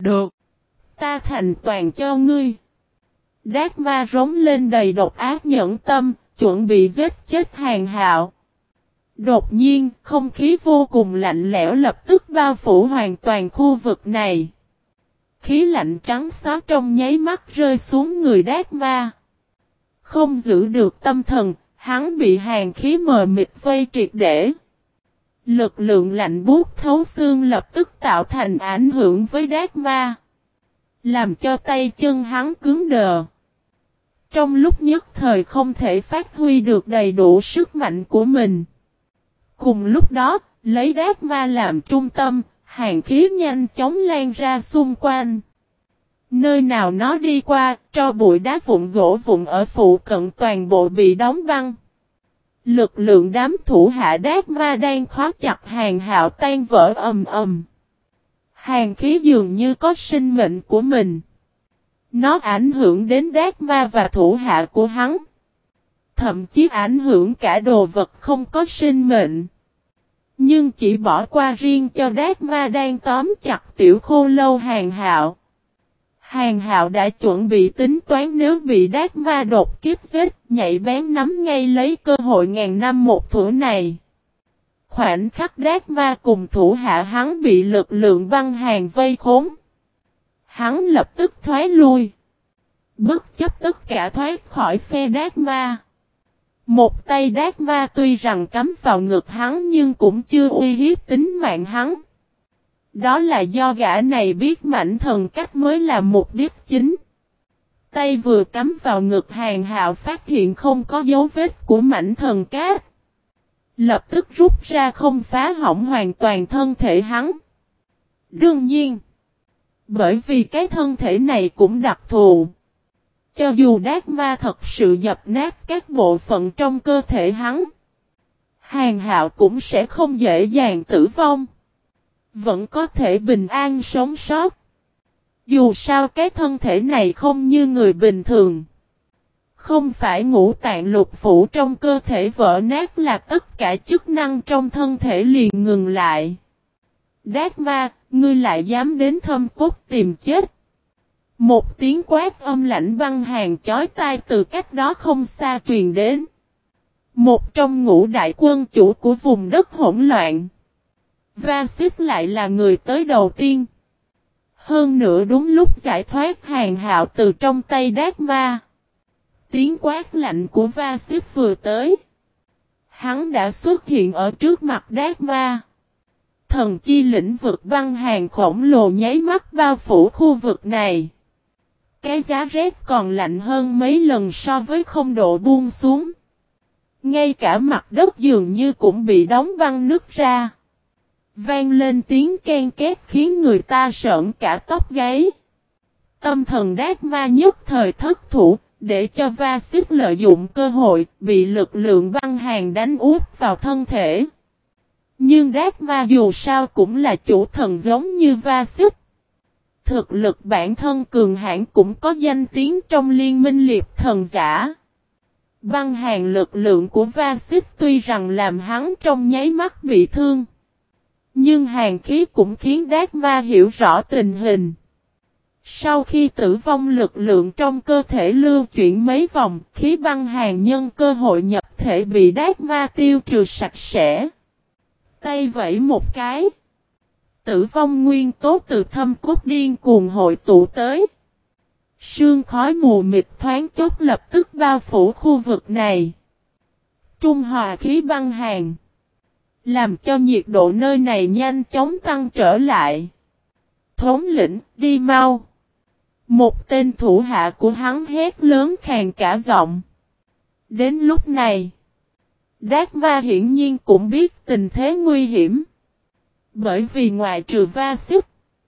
Được. Ta thành toàn cho ngươi. Đát ma rống lên đầy độc ác nhẫn tâm, chuẩn bị giết chết Hàn Hạo. Đột nhiên, không khí vô cùng lạnh lẽo lập tức bao phủ hoàn toàn khu vực này. Khí lạnh trắng xóa trong nháy mắt rơi xuống người đát ma. Không giữ được tâm thần, hắn bị hàn khí mờ mịt vây triệt để. Lực lượng lạnh buốt thấu xương lập tức tạo thành ảnh hưởng với đát ma. Làm cho tay chân hắn cứng đờ. Trong lúc nhất thời không thể phát huy được đầy đủ sức mạnh của mình. Cùng lúc đó, lấy đát ma làm trung tâm, hàn khí nhanh chóng lan ra xung quanh. Nơi nào nó đi qua, tro bụi đá vụn gỗ vụn ở phụ cận toàn bộ bị đóng băng. Lực lượng đám thủ hạ đát ma đang khóa chặt Hàn Hạo tan vỡ ầm ầm. Hàn khí dường như có sinh mệnh của mình. Nó ảnh hưởng đến đát ma và thủ hạ của hắn. Thậm chí ảnh hưởng cả đồ vật không có sinh mệnh. Nhưng chỉ bỏ qua riêng cho đát ma đang tóm chặt tiểu khô lâu Hàn Hạo. Hàn Hạo đã chuẩn bị tính toán nếu bị đát ma đột kiếp giết, nhạy bén nắm ngay lấy cơ hội ngàn năm một thủa này. Khoảnh khắc đát ma cùng thủ hạ hắn bị lực lượng băng hàn vây khốn. Hắn lập tức thoái lui. Bất chấp tất cả thoát khỏi phe đát ma. Một tay đát ma tuy rằng cắm vào ngực hắn nhưng cũng chưa uy hiếp tính mạng hắn. Đó là do gã này biết mảnh thần cách mới là mục đích chính. Tay vừa cắm vào ngực Hàn Hạo phát hiện không có dấu vết của mảnh thần cát. Lập tức rút ra không phá hỏng hoàn toàn thân thể hắn. Đương nhiên, bởi vì cái thân thể này cũng đặc thù. Cho dù đát ma thật sự dập nát các bộ phận trong cơ thể hắn, Hàn Hạo cũng sẽ không dễ dàng tử vong. Vẫn có thể bình an sống sót. Dù sao cái thân thể này không như người bình thường. Không phải ngũ tạng lục phủ trong cơ thể vỡ nát là tất cả chức năng trong thân thể liền ngừng lại. Đát ma, ngươi lại dám đến thâm cốt tìm chết. Một tiếng quát âm lãnh băng hàn chói tai từ cách đó không xa truyền đến. Một trong ngũ đại quân chủ của vùng đất hỗn loạn. Va-xích lại là người tới đầu tiên. Hơn nữa đúng lúc giải thoát Hàn Hạo từ trong tay đát ma. Tiếng quát lạnh của Va-xích vừa tới. Hắn đã xuất hiện ở trước mặt đát ma. Thần chi lĩnh vực băng hàn khổng lồ nháy mắt bao phủ khu vực này. Cái giá rét còn lạnh hơn mấy lần so với 0 độ buông xuống. Ngay cả mặt đất dường như cũng bị đóng băng nứt ra. Vang lên tiếng ken két khiến người ta sởn cả tóc gáy. Tâm thần đát ma nhất thời thất thủ, để cho Va-xích lợi dụng cơ hội, bị lực lượng băng hàn đánh úp vào thân thể. Nhưng đát ma dù sao cũng là chủ thần giống như Va-xích. Thực lực bản thân cường hãn cũng có danh tiếng trong liên minh liệp thần giả. Băng hàn lực lượng của Va-xích tuy rằng làm hắn trong nháy mắt bị thương. Nhưng hàn khí cũng khiến đát ma hiểu rõ tình hình. Sau khi tử vong lực lượng trong cơ thể lưu chuyển mấy vòng, khí băng hàn nhân cơ hội nhập thể bị đát ma tiêu trừ sạch sẽ. Tay vẫy một cái. Tử vong nguyên tố từ thâm cốt điên cuồng hội tụ tới. Sương khói mù mịt thoáng chốc lập tức bao phủ khu vực này. Trung hòa khí băng hàn. Làm cho nhiệt độ nơi này nhanh chóng tăng trở lại. Thống lĩnh, đi mau. Một tên thủ hạ của hắn hét lớn khàn cả giọng. Đến lúc này, đát ma hiển nhiên cũng biết tình thế nguy hiểm. Bởi vì ngoài trừ Va-xích,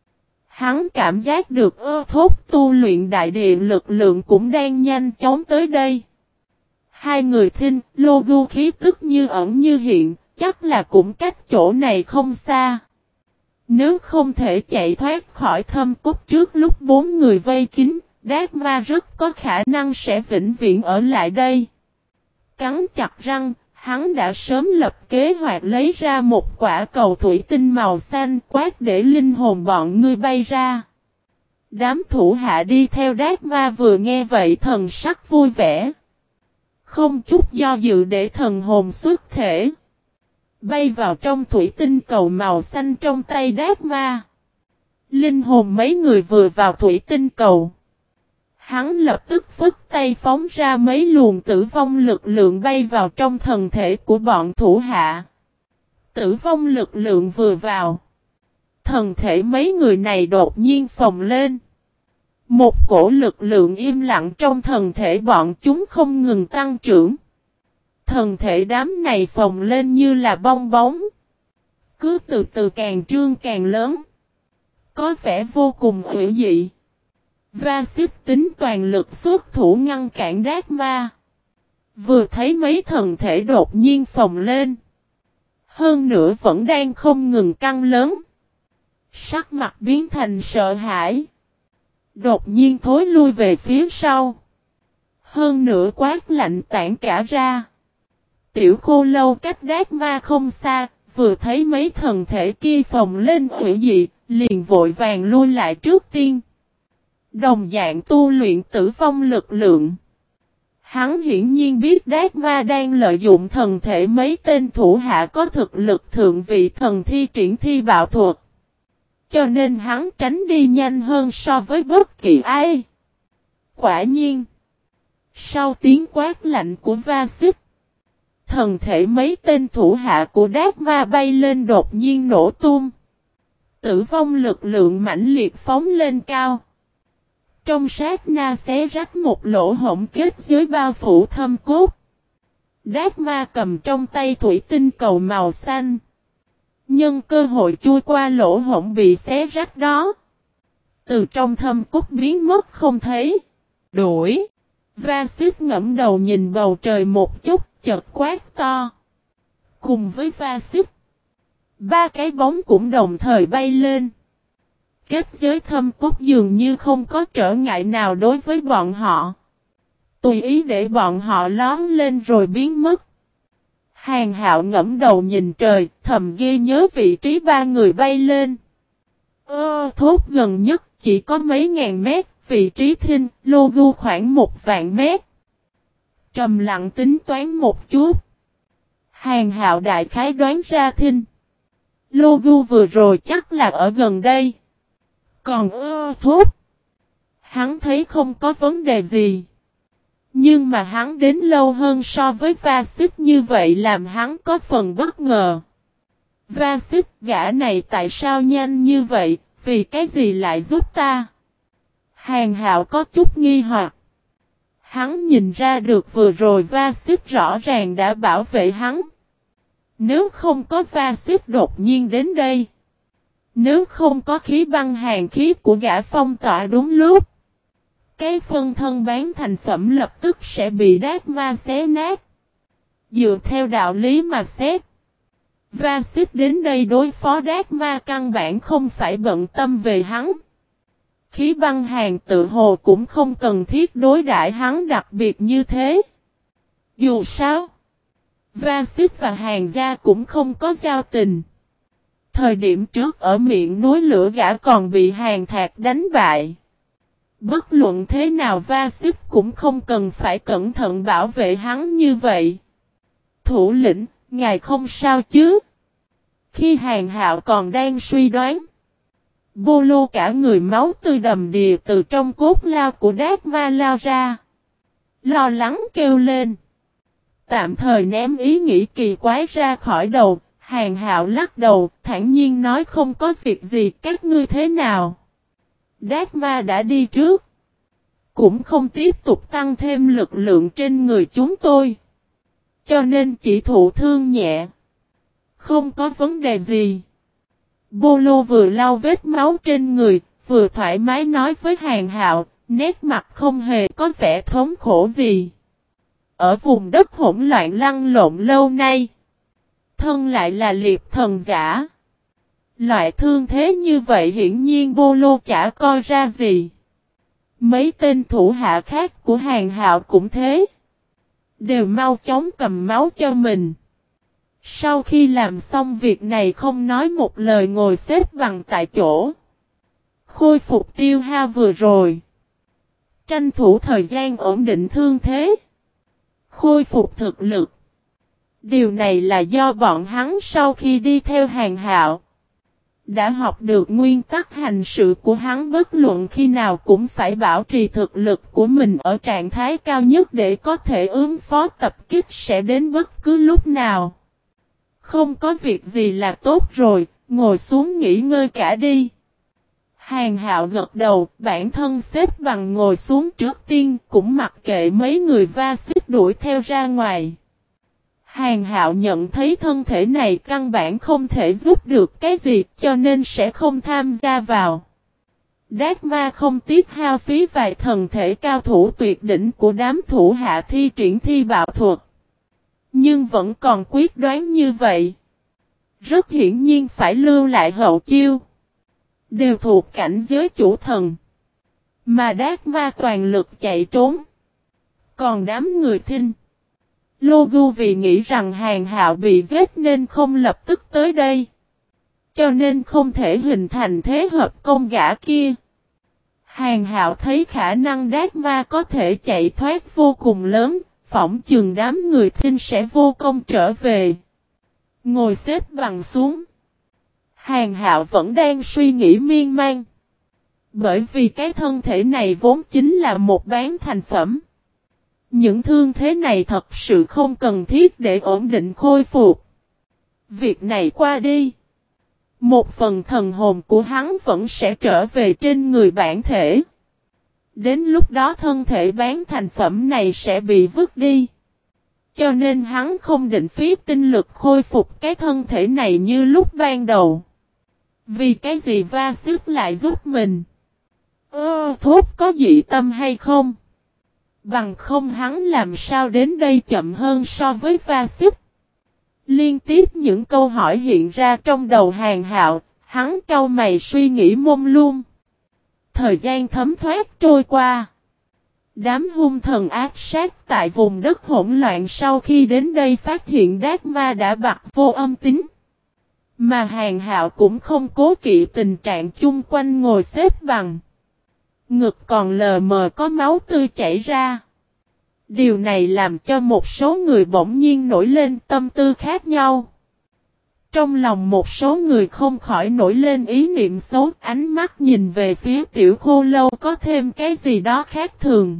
hắn cảm giác được thốt tu luyện đại địa lực lượng cũng đang nhanh chóng tới đây. Hai người Thinh, Logu khí tức như ẩn như hiện, chắc là cũng cách chỗ này không xa. Nếu không thể chạy thoát khỏi thâm cốt trước lúc 4 người vây kín, đát ma rất có khả năng sẽ vĩnh viễn ở lại đây. Cắn chặt răng, hắn đã sớm lập kế hoạch lấy ra một quả cầu thủy tinh màu xanh quát để linh hồn bọn ngươi bay ra. Đám thủ hạ đi theo Đát Ma vừa nghe vậy thần sắc vui vẻ. Không chút do dự để thần hồn xuất thể. Bay vào trong thủy tinh cầu màu xanh trong tay Đát Ma. Linh hồn mấy người vừa vào thủy tinh cầu. Hắn lập tức phất tay phóng ra mấy luồng tử vong lực lượng bay vào trong thân thể của bọn thủ hạ. Tử vong lực lượng vừa vào. Thân thể mấy người này đột nhiên phồng lên. Một cổ lực lượng im lặng trong thân thể bọn chúng không ngừng tăng trưởng. Thân thể đám này phồng lên như là bong bóng. Cứ từ từ càng trương càng lớn. Có vẻ vô cùng hữu dị. Va-xích tính toàn lực xuất thủ ngăn cản Đát Ma. Vừa thấy mấy thân thể đột nhiên phồng lên. Hơn nữa vẫn đang không ngừng căng lớn. Sắc mặt biến thành sợ hãi. Đột nhiên thối lui về phía sau. Hơn nữa quát lạnh tản cả ra. Tiểu Khô Lâu cách Đát Ma không xa. Vừa thấy mấy thần thể kia phồng lên hủy dị. Liền vội vàng lui lại trước tiên. Đồng dạng tu luyện tử vong lực lượng. Hắn hiển nhiên biết Đát Ma đang lợi dụng thần thể mấy tên thủ hạ có thực lực thượng vị thần thi triển thi bạo thuật. Cho nên hắn tránh đi nhanh hơn so với bất kỳ ai. Quả nhiên. Sau tiếng quát lạnh của Va-xích. Thần thể mấy tên thủ hạ của Đát Ma bay lên đột nhiên nổ tung. Tử vong lực lượng mãnh liệt phóng lên cao. Trong sát na xé rách một lỗ hổng kết dưới bao phủ thâm cốt. Đát Ma cầm trong tay thủy tinh cầu màu xanh. Nhân cơ hội chui qua lỗ hổng bị xé rách đó. Từ trong thâm cốt biến mất không thấy. Đuổi. Va-xích ngẫm đầu nhìn bầu trời một chút chợt quát to. Cùng với Va-xích. Ba cái bóng cũng đồng thời bay lên. Kết giới thâm cốt dường như không có trở ngại nào đối với bọn họ. Tùy ý để bọn họ lón lên rồi biến mất. Hàn Hạo ngẫm đầu nhìn trời, thầm ghi nhớ vị trí ba người bay lên. Thốt gần nhất chỉ có mấy ngàn mét, vị trí Thinh, Logu khoảng 1.000 mét. Trầm lặng tính toán một chút. Hàn Hạo đại khái đoán ra Thinh. Logu vừa rồi chắc là ở gần đây. Còn thốt. Hắn thấy không có vấn đề gì. Nhưng mà hắn đến lâu hơn so với Va-xích như vậy làm hắn có phần bất ngờ. Va-xích gã này tại sao nhanh như vậy, vì cái gì lại giúp ta? Hàn Hạo có chút nghi hoặc. Hắn nhìn ra được vừa rồi Va-xích rõ ràng đã bảo vệ hắn. Nếu không có Va-xích đột nhiên đến đây. Nếu không có khí băng hàn khí của gã phong tỏa đúng lúc. Cái phân thân bán thành phẩm lập tức sẽ bị Đát Ma xé nát. Dựa theo đạo lý mà xét. Va-xích đến đây đối phó Đát Ma căn bản không phải bận tâm về hắn. Khí băng hàn tự hồ cũng không cần thiết đối đãi hắn đặc biệt như thế. Dù sao. Va-xích và Hàn gia cũng không có giao tình. Thời điểm trước ở miệng núi lửa gã còn bị Hàn Thạc đánh bại. Bất luận thế nào Va-xích cũng không cần phải cẩn thận bảo vệ hắn như vậy. Thủ lĩnh, ngài không sao chứ? Khi Hàn Hạo còn đang suy đoán. Bô Lô cả người máu tươi đầm đìa từ trong cốt lao của Đát Ma lao ra. Lo lắng kêu lên. Tạm thời ném ý nghĩ kỳ quái ra khỏi đầu. Hàn Hạo lắc đầu, thản nhiên nói không có việc gì, các ngươi thế nào? Đát Ma đã đi trước. Cũng không tiếp tục tăng thêm lực lượng trên người chúng tôi. Cho nên chỉ thụ thương nhẹ. Không có vấn đề gì. Bô Lô vừa lau vết máu trên người, vừa thoải mái nói với Hàn Hạo, nét mặt không hề có vẻ thống khổ gì. Ở vùng đất hỗn loạn lăn lộn lâu nay. Thân lại là liệp thần giả. Loại thương thế như vậy hiển nhiên Bô Lô chả coi ra gì. Mấy tên thủ hạ khác của Hàn Hạo cũng thế. Đều mau chóng cầm máu cho mình. Sau khi làm xong việc này không nói một lời ngồi xếp bằng tại chỗ. khôi phục tiêu hao vừa rồi. Tranh thủ thời gian ổn định thương thế. Khôi phục thực lực. Điều này là do bọn hắn sau khi đi theo Hàn Hạo đã học được nguyên tắc hành sự của hắn, bất luận khi nào cũng phải bảo trì thực lực của mình ở trạng thái cao nhất để có thể ứng phó tập kích sẽ đến bất cứ lúc nào. Không có việc gì là tốt rồi, ngồi xuống nghỉ ngơi cả đi. Hàn Hạo gật đầu, bản thân xếp bằng ngồi xuống trước tiên, cũng mặc kệ mấy người va xích đuổi theo ra ngoài. Hàn Hạo nhận thấy thân thể này căn bản không thể giúp được cái gì, cho nên sẽ không tham gia vào. Đát Ma không tiếc hao phí vài thần thể cao thủ tuyệt đỉnh của đám thủ hạ thi triển thi bạo thuật. Nhưng vẫn còn quyết đoán như vậy. Rất hiển nhiên phải lưu lại hậu chiêu. Đều thuộc cảnh giới chủ thần. Mà Đát Ma toàn lực chạy trốn. Còn đám người Thinh Lô Gu vì nghĩ rằng Hàn Hạo bị giết nên không lập tức tới đây. Cho nên không thể hình thành thế hợp công gã kia. Hàn Hạo thấy khả năng Đát Ma có thể chạy thoát vô cùng lớn, phỏng chừng đám người Thinh sẽ vô công trở về. Ngồi xếp bằng xuống. Hàn Hạo vẫn đang suy nghĩ miên man. Bởi vì cái thân thể này vốn chính là một bán thành phẩm. Những thương thế này thật sự không cần thiết để ổn định khôi phục. Việc này qua đi. Một phần thần hồn của hắn vẫn sẽ trở về trên người bản thể. Đến lúc đó thân thể bán thành phẩm này sẽ bị vứt đi. Cho nên hắn không định phí tinh lực khôi phục cái thân thể này như lúc ban đầu. Vì cái gì va xước lại giúp mình? Thốt có dị tâm hay không? Bằng không hắn làm sao đến đây chậm hơn so với va xích. Liên tiếp những câu hỏi hiện ra trong đầu Hàn Hạo, hắn cau mày suy nghĩ mông lung. Thời gian thấm thoát trôi qua. Đám hung thần ác sát tại vùng đất hỗn loạn sau khi đến đây phát hiện Đát Ma đã bặt vô âm tín. Mà Hàn Hạo cũng không cố kỵ tình trạng chung quanh ngồi xếp bằng. Ngực còn lờ mờ có máu tươi chảy ra. Điều này làm cho một số người bỗng nhiên nổi lên tâm tư khác nhau. Trong lòng một số người không khỏi nổi lên ý niệm xấu, ánh mắt nhìn về phía Tiểu Khô Lâu có thêm cái gì đó khác thường.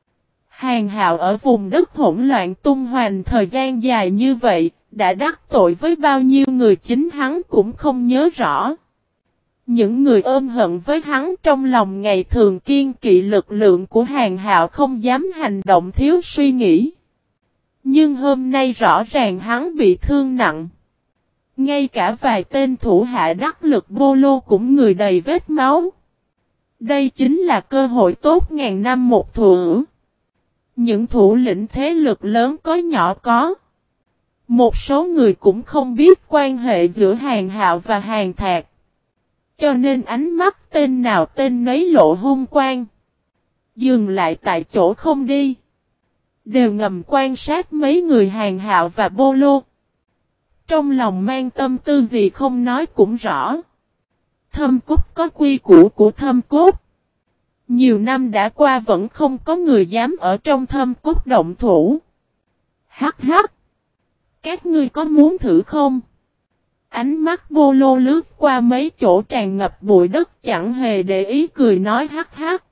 Hàn Hạo ở vùng đất hỗn loạn tung hoành thời gian dài như vậy, đã đắc tội với bao nhiêu người chính hắn cũng không nhớ rõ. Những người ôm hận với hắn trong lòng ngày thường kiên kỵ lực lượng của Hàn Hạo không dám hành động thiếu suy nghĩ. Nhưng hôm nay rõ ràng hắn bị thương nặng. Ngay cả vài tên thủ hạ đắc lực Bô Lô cũng người đầy vết máu. Đây chính là cơ hội tốt ngàn năm một thủa. Những thủ lĩnh thế lực lớn có nhỏ có. Một số người cũng không biết quan hệ giữa Hàn Hạo và Hàn Thạc. Cho nên ánh mắt tên nào tên nấy lộ hung quang. Dừng lại tại chỗ không đi. Đều ngầm quan sát mấy người Hàn Hạo và Bô Lô. Trong lòng mang tâm tư gì không nói cũng rõ. Thâm Cốt có quy củ của Thâm Cốt. Nhiều năm đã qua vẫn không có người dám ở trong Thâm Cốt động thủ. Hắc hắc. Các ngươi có muốn thử không? Ánh mắt Bô Lô lướt qua mấy chỗ tràn ngập bụi đất chẳng hề để ý cười nói hắc hắc.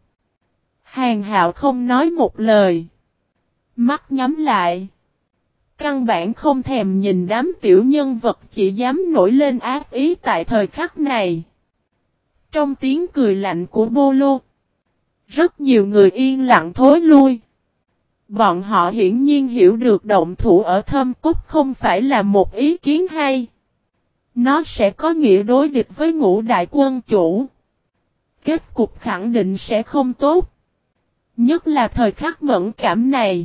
Hàn Hạo không nói một lời. Mắt nhắm lại. Căn bản không thèm nhìn đám tiểu nhân vật chỉ dám nổi lên ác ý tại thời khắc này. Trong tiếng cười lạnh của Bô Lô, rất nhiều người yên lặng thối lui. Bọn họ hiển nhiên hiểu được động thủ ở Thâm Cốt không phải là một ý kiến hay. Nó sẽ có nghĩa đối địch với Ngũ đại quân chủ. Kết cục khẳng định sẽ không tốt. Nhất là thời khắc mẫn cảm này.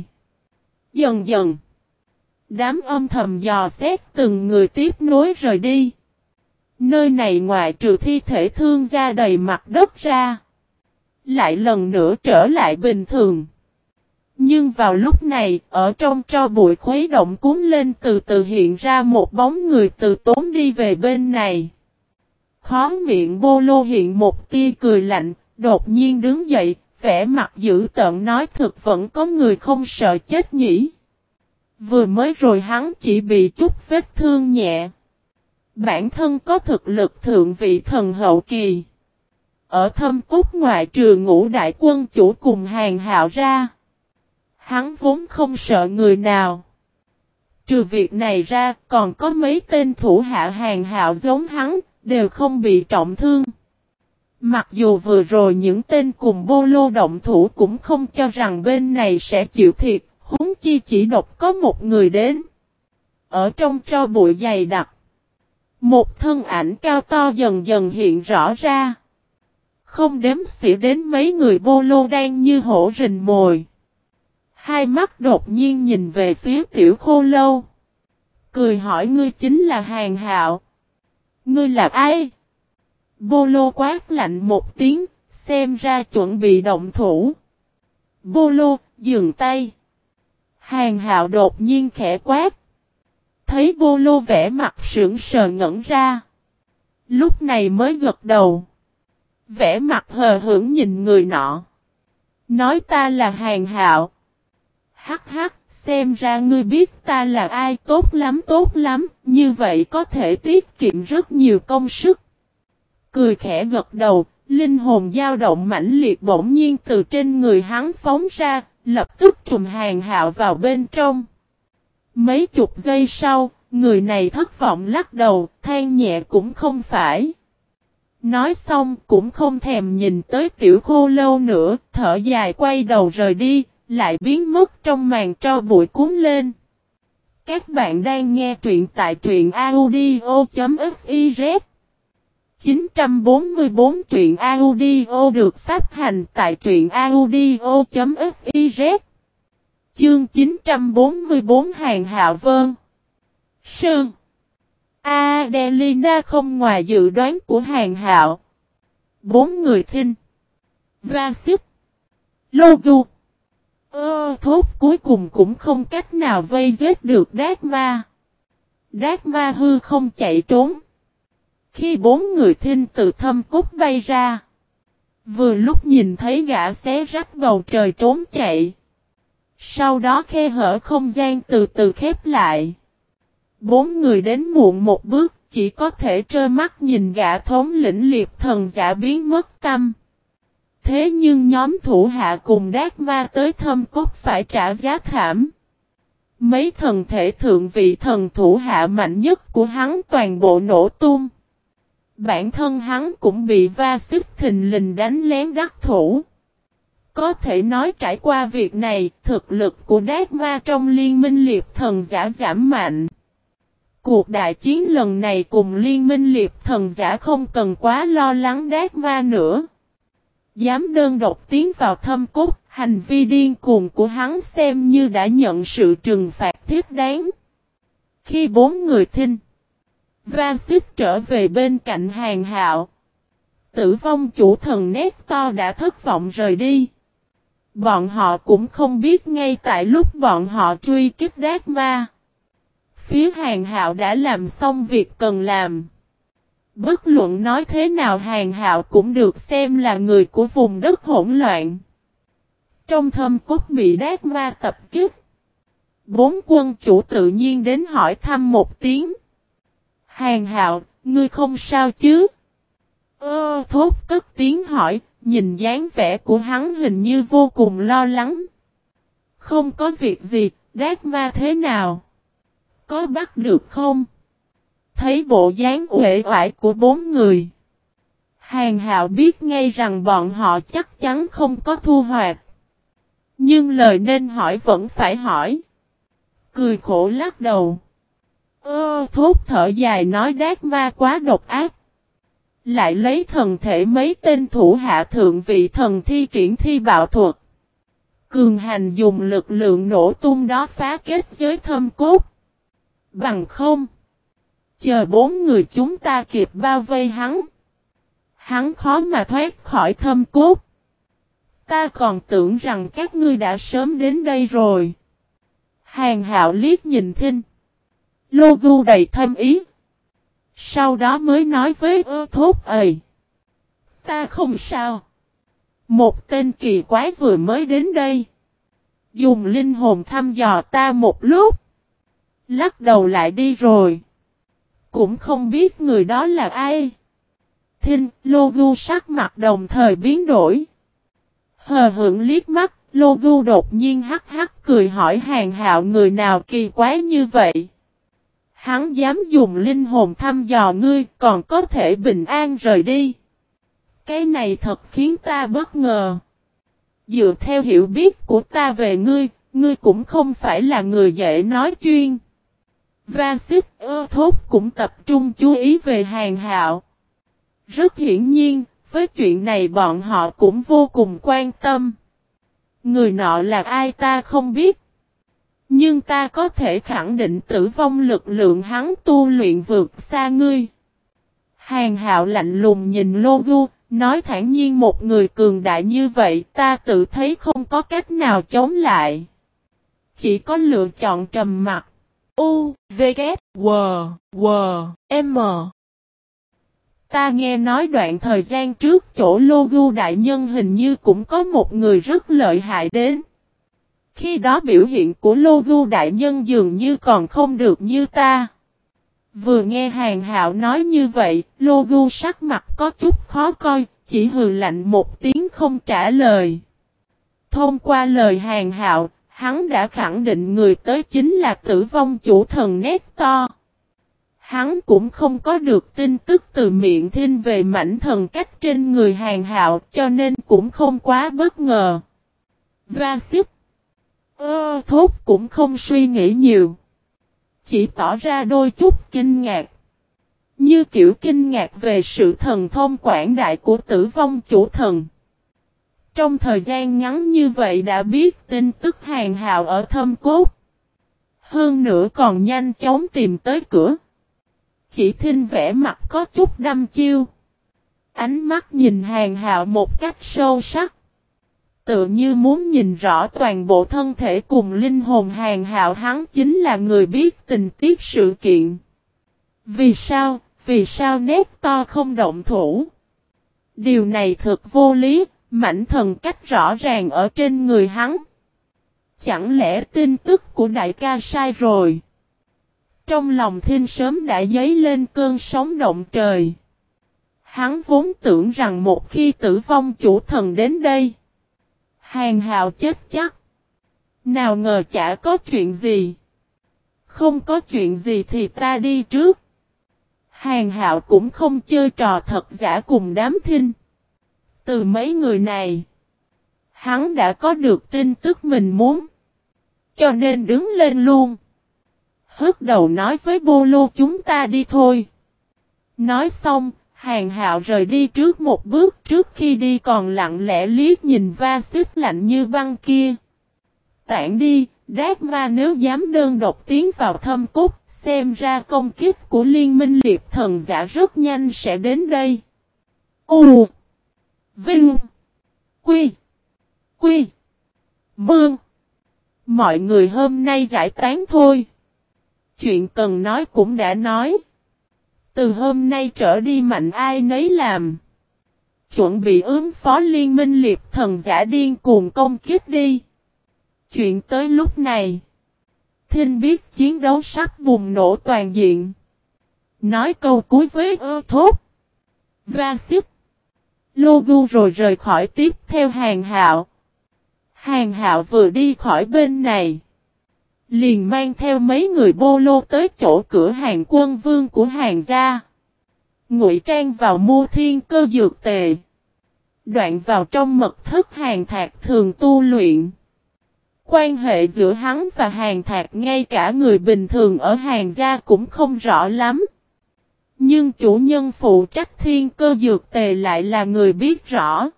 Dần dần, đám âm thầm dò xét từng người tiếp nối rời đi. Nơi này ngoại trừ thi thể thương ra đầy mặt đất ra, lại lần nữa trở lại bình thường. Nhưng vào lúc này, ở trong tro bụi khuấy động cuốn lên từ từ hiện ra một bóng người từ tốn đi về bên này. Khóe miệng Bô Lô hiện một tia cười lạnh, đột nhiên đứng dậy, vẻ mặt dữ tợn nói thực vẫn có người không sợ chết nhỉ. Vừa mới rồi hắn chỉ bị chút vết thương nhẹ. Bản thân có thực lực thượng vị thần hậu kỳ. Ở Thâm Cốt ngoại trừ Ngũ đại quân chủ cùng Hàn Hạo ra. Hắn vốn không sợ người nào. Trừ việc này ra còn có mấy tên thủ hạ Hàn Hạo giống hắn, đều không bị trọng thương. Mặc dù vừa rồi những tên cùng Bô Lô động thủ cũng không cho rằng bên này sẽ chịu thiệt, huống chi chỉ độc có một người đến. Ở trong tro bụi dày đặc, một thân ảnh cao to dần dần hiện rõ ra. Không đếm xỉa đến mấy người Bô Lô đang như hổ rình mồi. Hai mắt đột nhiên nhìn về phía Tiểu Khô Lâu. Cười hỏi ngươi chính là Hàn Hạo. Ngươi là ai? Bô Lô quát lạnh một tiếng, xem ra chuẩn bị động thủ. Bô Lô, dừng tay. Hàn Hạo đột nhiên khẽ quát. Thấy Bô Lô vẻ mặt sững sờ ngẩn ra. Lúc này mới gật đầu. Vẻ mặt hờ hững nhìn người nọ. Nói ta là Hàn Hạo. Hắc hắc, xem ra ngươi biết ta là ai, tốt lắm, như vậy có thể tiết kiệm rất nhiều công sức. Cười khẽ gật đầu, linh hồn dao động mãnh liệt bỗng nhiên từ trên người hắn phóng ra, lập tức trùm Hàn Hạo vào bên trong. Mấy chục giây sau, người này thất vọng lắc đầu, than nhẹ cũng không phải. Nói xong cũng không thèm nhìn tới Tiểu Khô Lâu nữa, thở dài quay đầu rời đi, lại biến mất trong màn tro bụi cuốn lên. Các bạn đang nghe truyện tại truyện audio.fiz 944 truyện audio được phát hành tại truyện audio.fiz. Chương 944 Hàn Hạo Vân Sơn Adelina không ngoài dự đoán của Hàn Hạo. 4 người thinh Vasip Logu Thốt cuối cùng cũng không cách nào vây giết được Đát Ma. Đát Ma hư không chạy trốn. Khi 4 người thinh từ Thâm Cốt bay ra, vừa lúc nhìn thấy gã xé rách bầu trời trốn chạy. Sau đó khe hở không gian từ từ khép lại. 4 người đến muộn một bước, chỉ có thể trơ mắt nhìn gã thống lĩnh liệp thần giả biến mất tâm. Thế nhưng nhóm thủ hạ cùng Đát Ma tới Thâm Cốt phải trả giá thảm. Mấy thần thể thượng vị thần thủ hạ mạnh nhất của hắn toàn bộ nổ tung. Bản thân hắn cũng bị va xích thình lình đánh lén đắc thủ. Có thể nói trải qua việc này, thực lực của Đát Ma trong liên minh liệp thần giả giảm mạnh. Cuộc đại chiến lần này cùng liên minh liệp thần giả không cần quá lo lắng Đát Ma nữa. Dám đơn độc tiến vào Thâm Cốt, hành vi điên cuồng của hắn xem như đã nhận sự trừng phạt thiết đáng. Khi 4 người thinh Vasip trở về bên cạnh Hàn Hạo, Tử Vong chủ thần nét to đã thất vọng rời đi. Bọn họ cũng không biết ngay tại lúc bọn họ truy kích Đát Ma, phía Hàn Hạo đã làm xong việc cần làm. Bất luận nói thế nào Hàn Hạo cũng được xem là người của vùng đất hỗn loạn. Trong Thâm Cốt bị Đát Ma tập kích, 4 quân chủ tự nhiên đến hỏi thăm một tiếng. Hàn Hạo, ngươi không sao chứ? Thốt cất tiếng hỏi, nhìn dáng vẻ của hắn hình như vô cùng lo lắng. Không có việc gì, Đát Ma thế nào? Có bắt được không? Thấy bộ dáng uể oải của 4 người, Hàn Hạo biết ngay rằng bọn họ chắc chắn không có thu hoạch. Nhưng lời nên hỏi vẫn phải hỏi. Cười khổ lắc đầu. Thốt thở dài nói Đát Ma quá độc ác. Lại lấy thần thể mấy tên thủ hạ thượng vị thần thi triển thi bạo thuật. Cường hành dùng lực lượng nổ tung đó phá kết giới Thâm Cốt. Bằng không, chờ 4 người chúng ta kịp bao vây hắn, hắn khó mà thoát khỏi Thâm Cốt. Ta còn tưởng rằng các ngươi đã sớm đến đây rồi. Hàn Hạo liếc nhìn thinh Logu đầy thâm ý. Sau đó mới nói với Thốt ầy. Ta không sao. Một tên kỳ quái vừa mới đến đây. Dùng linh hồn thăm dò ta một lúc. Lắc đầu lại đi rồi. Cũng không biết người đó là ai. Thinh, Logu sắc mặt đồng thời biến đổi. Hờ hững liếc mắt, Logu đột nhiên hắc hắc cười hỏi Hàn Hạo người nào kỳ quái như vậy. Hắn dám dùng linh hồn thăm dò ngươi còn có thể bình an rời đi. Cái này thật khiến ta bất ngờ. Dựa theo hiểu biết của ta về ngươi, ngươi cũng không phải là người dễ nói chuyên. Vasit Thốt cũng tập trung chú ý về Hàn Hạo. Rất hiển nhiên, với chuyện này bọn họ cũng vô cùng quan tâm. Người nọ là ai ta không biết. Nhưng ta có thể khẳng định tử vong lực lượng hắn tu luyện vượt xa ngươi. Hàn Hạo lạnh lùng nhìn Logu, nói thản nhiên một người cường đại như vậy ta tự thấy không có cách nào chống lại. Chỉ có lựa chọn trầm mặc. U, V, K, W, W, M. Ta nghe nói đoạn thời gian trước chỗ Logu đại nhân hình như cũng có một người rất lợi hại đến. Khi đó biểu hiện của Logu đại nhân dường như còn không được như ta. Vừa nghe Hàn Hạo nói như vậy, Logu sắc mặt có chút khó coi, chỉ hừ lạnh một tiếng không trả lời. Thông qua lời Hàn Hạo, hắn đã khẳng định người tới chính là tử vong chủ thần Nector. Hắn cũng không có được tin tức từ miệng Thinh về mảnh thần cách trên người Hàn Hạo cho nên cũng không quá bất ngờ. Vasit Thốt cũng không suy nghĩ nhiều. Chỉ tỏ ra đôi chút kinh ngạc. Như kiểu kinh ngạc về sự thần thông quảng đại của tử vong chủ thần. Trong thời gian ngắn như vậy đã biết tin tức Hàn Hạo ở Thâm Cốt. Hơn nữa còn nhanh chóng tìm tới cửa. Chỉ Thinh vẻ mặt có chút đăm chiêu. Ánh mắt nhìn Hàn Hạo một cách sâu sắc. Tự như muốn nhìn rõ toàn bộ thân thể cùng linh hồn Hàn Hạo hắn chính là người biết tình tiết sự kiện. Vì sao? Vì sao Nector không động thủ? Điều này thật vô lý, mảnh thần cách rõ ràng ở trên người hắn. Chẳng lẽ tin tức của đại ca sai rồi? Trong lòng Thinh sớm đã dấy lên cơn sóng động trời. Hắn vốn tưởng rằng một khi tử vong chủ thần đến đây, Hàn Hạo chết chắc. Nào ngờ chả có chuyện gì. Không có chuyện gì thì ta đi trước. Hàn Hạo cũng không chơi trò thật giả cùng đám Thinh. Từ mấy người này, hắn đã có được tin tức mình muốn. Cho nên đứng lên luôn. Hất đầu nói với Bô Lô chúng ta đi thôi. Nói xong, Hàn Hạo rời đi trước một bước trước khi đi còn lặng lẽ liếc nhìn Vasit lạnh như băng kia. Tản đi, Đát Ma nếu dám đơn độc tiến vào Thâm Cốt, xem ra công kích của Liên minh liệp thần giả rất nhanh sẽ đến đây. U Vinh Quy Quy Mương. Mọi người hôm nay giải tán thôi. Chuyện cần nói cũng đã nói. Từ hôm nay trở đi mạnh ai nấy làm. Chuẩn bị ứng phó liên minh liệp thần giả điên cuồng công kích đi. Chuyện tới lúc này. Thinh biết chiến đấu sắp bùng nổ toàn diện. Nói câu cuối với Thốt. Vasit. Logu rồi rời khỏi tiếp theo Hàn Hạo. Hàn Hạo vừa đi khỏi bên này. Liền mang theo mấy người Bô Lô tới chỗ cửa hàng quân vương của Hàn gia. Ngụy trang vào mua thiên cơ dược tề. Đoạn vào trong mật thất Hàn Thạc thường tu luyện. Quan hệ giữa hắn và Hàn Thạc ngay cả người bình thường ở Hàn gia cũng không rõ lắm. Nhưng chủ nhân phụ trách thiên cơ dược tề lại là người biết rõ.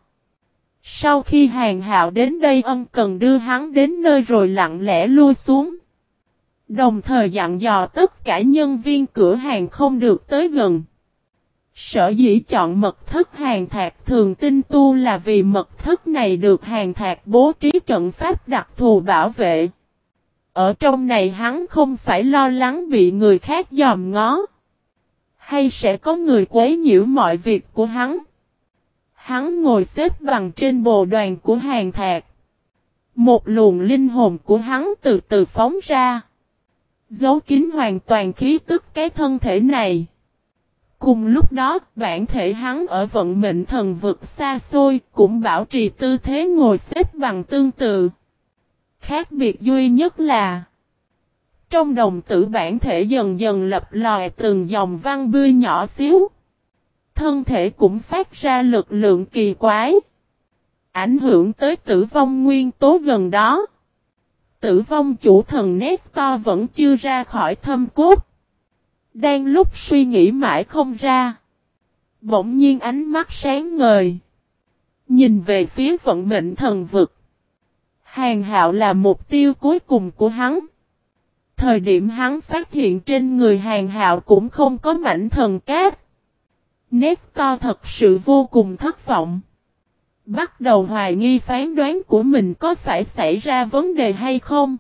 Sau khi Hàn Hạo đến đây ân cần đưa hắn đến nơi rồi lặng lẽ lui xuống. Đồng thời dặn dò tất cả nhân viên cửa hàng không được tới gần. Sở dĩ chọn mật thất Hàn Thạc thường tinh tu là vì mật thất này được Hàn Thạc bố trí trận pháp đặc thù bảo vệ. Ở trong này hắn không phải lo lắng bị người khác dòm ngó. Hay sẽ có người quấy nhiễu mọi việc của hắn? Hắn ngồi xếp bằng trên bồ đoàn của Hàn Thạc. Một luồng linh hồn của hắn từ từ phóng ra. Giấu kín hoàn toàn khí tức cái thân thể này. Cùng lúc đó, bản thể hắn ở vận mệnh thần vực xa xôi cũng bảo trì tư thế ngồi xếp bằng tương tự. Khác biệt duy nhất là trong đồng tử bản thể dần dần lập lòi từng dòng văn bươi nhỏ xíu. Thân thể cũng phát ra lực lượng kỳ quái. Ảnh hưởng tới tử vong nguyên tố gần đó. Tử vong chủ thần Nectar vẫn chưa ra khỏi thâm cốt. Đang lúc suy nghĩ mãi không ra. Bỗng nhiên ánh mắt sáng ngời. Nhìn về phía vận mệnh thần vực. Hàn Hạo là mục tiêu cuối cùng của hắn. Thời điểm hắn phát hiện trên người Hàn Hạo cũng không có mảnh thần cát. Nectar thật sự vô cùng thất vọng. Bắt đầu hoài nghi phán đoán của mình có phải xảy ra vấn đề hay không.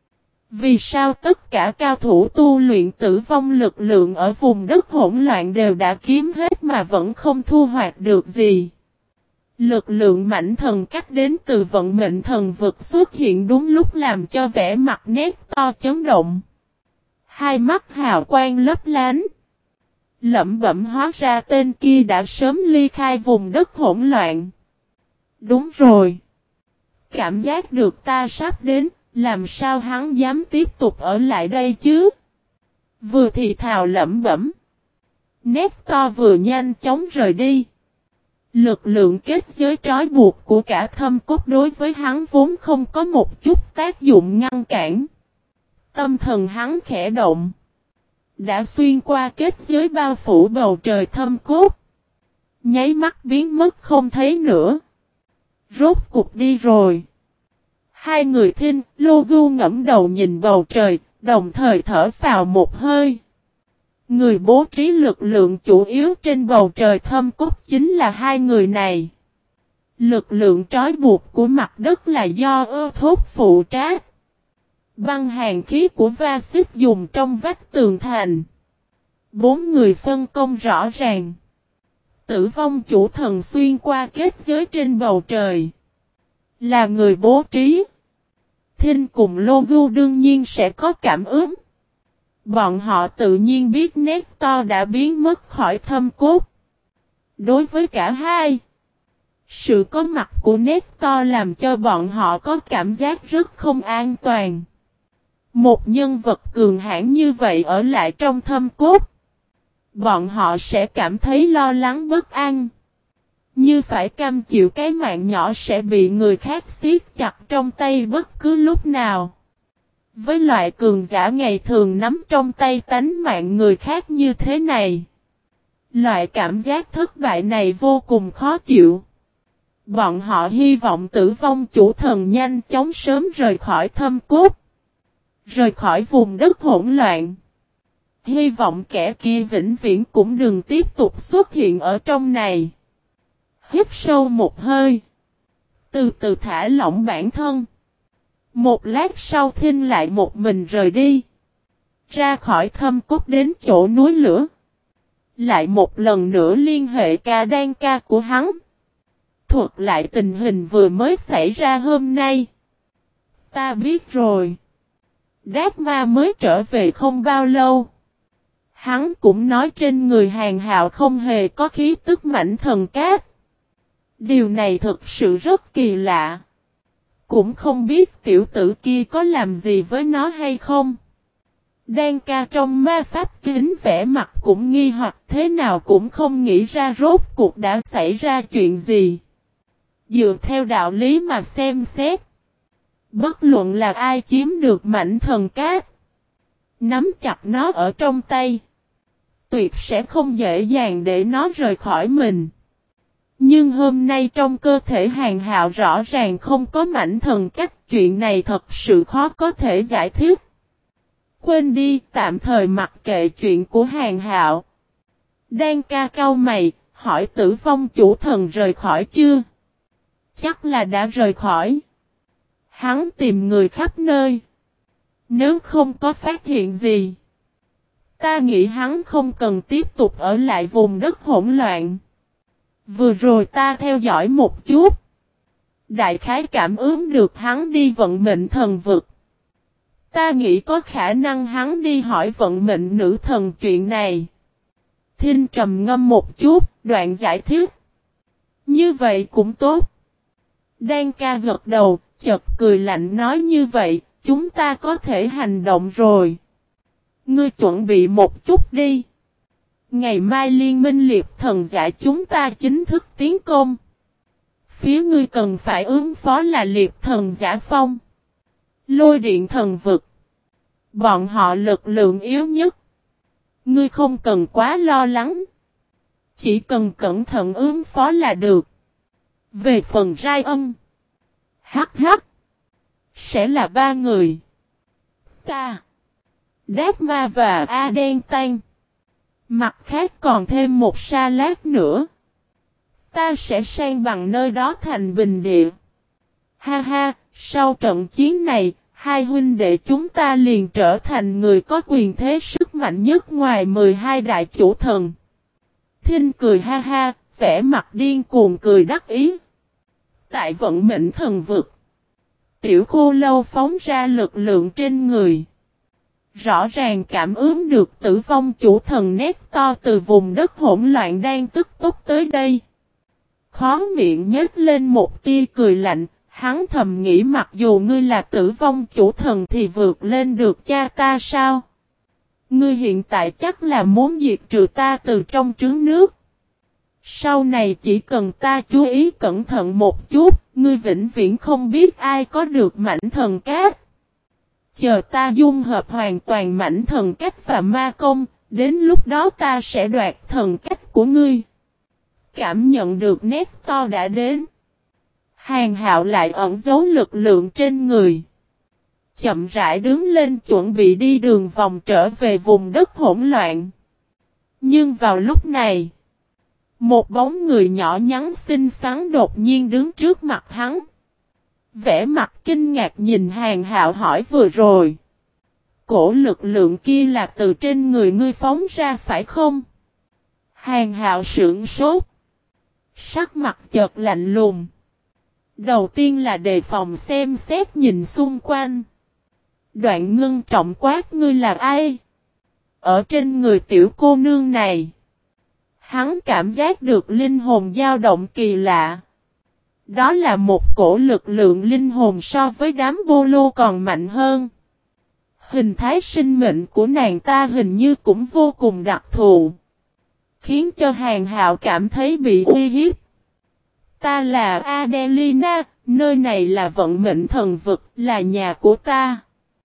Vì sao tất cả cao thủ tu luyện tử vong lực lượng ở vùng đất hỗn loạn đều đã kiếm hết mà vẫn không thu hoạch được gì. Lực lượng mảnh thần cách đến từ vận mệnh thần vực xuất hiện đúng lúc làm cho vẻ mặt Nectar chấn động. Hai mắt hào quang lấp lánh. Lẩm bẩm hóa ra tên kia đã sớm ly khai vùng đất hỗn loạn. Đúng rồi. Cảm giác được ta sắp đến, làm sao hắn dám tiếp tục ở lại đây chứ? Vừa thì thào lẩm bẩm. Nectar vừa nhanh chóng rời đi. Lực lượng kết giới trói buộc của cả thâm cốt đối với hắn vốn không có một chút tác dụng ngăn cản. Tâm thần hắn khẽ động. Đã xuyên qua kết giới bao phủ bầu trời thâm cốt. Nháy mắt biến mất không thấy nữa. Rốt cục đi rồi. Hai người Thinh, Logu ngẫm đầu nhìn bầu trời, đồng thời thở phào một hơi. Người bố trí lực lượng chủ yếu trên bầu trời thâm cốt chính là hai người này. Lực lượng trói buộc của mặt đất là do ơ thốt phụ trách. Băng hàn khí của va xích dùng trong vách tường thành. Bốn người phân công rõ ràng. Tử vong chủ thần xuyên qua kết giới trên bầu trời. Là người bố trí. Thinh cùng Logu đương nhiên sẽ có cảm ứng. Bọn họ tự nhiên biết Nectar đã biến mất khỏi thâm cốt. Đối với cả hai, sự có mặt của Nectar làm cho bọn họ có cảm giác rất không an toàn. Một nhân vật cường hãn như vậy ở lại trong thâm cốt. Bọn họ sẽ cảm thấy lo lắng bất an. Như phải cam chịu cái mạng nhỏ sẽ bị người khác siết chặt trong tay bất cứ lúc nào. Với loại cường giả ngày thường nắm trong tay tánh mạng người khác như thế này. Loại cảm giác thất bại này vô cùng khó chịu. Bọn họ hy vọng tử vong chủ thần nhanh chóng sớm rời khỏi thâm cốt. Rời khỏi vùng đất hỗn loạn. Hy vọng kẻ kia vĩnh viễn cũng đừng tiếp tục xuất hiện ở trong này. Hít sâu một hơi. Từ từ thả lỏng bản thân. Một lát sau Thinh lại một mình rời đi. Ra khỏi thâm cốt đến chỗ núi lửa. Lại một lần nữa liên hệ ca đan ca của hắn. Thuật lại tình hình vừa mới xảy ra hôm nay. Ta biết rồi. Đát ma mới trở về không bao lâu. Hắn cũng nói trên người Hàn Hạo không hề có khí tức mảnh thần cát. Điều này thực sự rất kỳ lạ. Cũng không biết tiểu tử kia có làm gì với nó hay không. Đan ca trong ma pháp kính vẻ mặt cũng nghi hoặc thế nào cũng không nghĩ ra rốt cuộc đã xảy ra chuyện gì. Dựa theo đạo lý mà xem xét. Bất luận là ai chiếm được mảnh thần cát. Nắm chặt nó ở trong tay. Tuyệt sẽ không dễ dàng để nó rời khỏi mình. Nhưng hôm nay trong cơ thể Hàn Hạo rõ ràng không có mảnh thần cách. Chuyện này thật sự khó có thể giải thích. Quên đi, tạm thời mặc kệ chuyện của Hàn Hạo. Đan ca cau mày, hỏi tử vong chủ thần rời khỏi chưa? Chắc là đã rời khỏi. Hắn tìm người khắp nơi. Nếu không có phát hiện gì, Ta nghĩ hắn không cần tiếp tục ở lại vùng đất hỗn loạn. Vừa rồi ta theo dõi một chút. Đại khái cảm ứng được hắn đi vận mệnh thần vực. Ta nghĩ có khả năng hắn đi hỏi vận mệnh nữ thần chuyện này. Thinh trầm ngâm một chút, đoạn giải thích. Như vậy cũng tốt. Đan ca gật đầu, chợt cười lạnh nói như vậy, chúng ta có thể hành động rồi. Ngươi chuẩn bị một chút đi. Ngày mai liên minh liệp thần giả chúng ta chính thức tiến công. Phía ngươi cần phải ứng phó là liệp thần giả phong. Lôi điện thần vực. Bọn họ lực lượng yếu nhất. Ngươi không cần quá lo lắng. Chỉ cần cẩn thận ứng phó là được. Về phần Rai Ân. Hắc hắc. Sẽ là 3 người. Ta. Đát Ma và A Đen Tan. Mặt khác còn thêm một sa lát nữa. Ta sẽ sang bằng nơi đó thành bình địa. Ha ha, sau trận chiến này, hai huynh đệ chúng ta liền trở thành người có quyền thế sức mạnh nhất ngoài 12 đại chủ thần. Thinh cười ha ha, vẻ mặt điên cuồng cười đắc ý. Tại vận mệnh thần vực, Tiểu Khô Lâu phóng ra lực lượng trên người. Rõ ràng cảm ứng được tử vong chủ thần nét to từ vùng đất hỗn loạn đang tức tốc tới đây. Khó miệng nhếch lên một tia cười lạnh, hắn thầm nghĩ mặc dù ngươi là tử vong chủ thần thì vượt lên được cha ta sao? Ngươi hiện tại chắc là muốn diệt trừ ta từ trong trứng nước. Sau này chỉ cần ta chú ý cẩn thận một chút, ngươi vĩnh viễn không biết ai có được mảnh thần cát. Chờ ta dung hợp hoàn toàn mảnh thần cách và ma công, đến lúc đó ta sẽ đoạt thần cách của ngươi. Cảm nhận được nét to đã đến. Hàn Hạo lại ẩn giấu lực lượng trên người. Chậm rãi đứng lên chuẩn bị đi đường vòng trở về vùng đất hỗn loạn. Nhưng vào lúc này, một bóng người nhỏ nhắn xinh xắn đột nhiên đứng trước mặt hắn. Vẻ mặt kinh ngạc nhìn Hàn Hạo hỏi vừa rồi. Cổ lực lượng kia là từ trên người ngươi phóng ra phải không? Hàn Hạo sững sốt. Sắc mặt chợt lạnh lùng. Đầu tiên là đề phòng xem xét nhìn xung quanh. Đoạn ngưng trọng quát ngươi là ai? Ở trên người tiểu cô nương này. Hắn cảm giác được linh hồn dao động kỳ lạ. Đó là một cổ lực lượng linh hồn so với đám bô lô còn mạnh hơn. Hình thái sinh mệnh của nàng ta hình như cũng vô cùng đặc thù. Khiến cho Hàn Hạo cảm thấy bị uy hiếp. Ta là Adelina, nơi này là vận mệnh thần vực, là nhà của ta.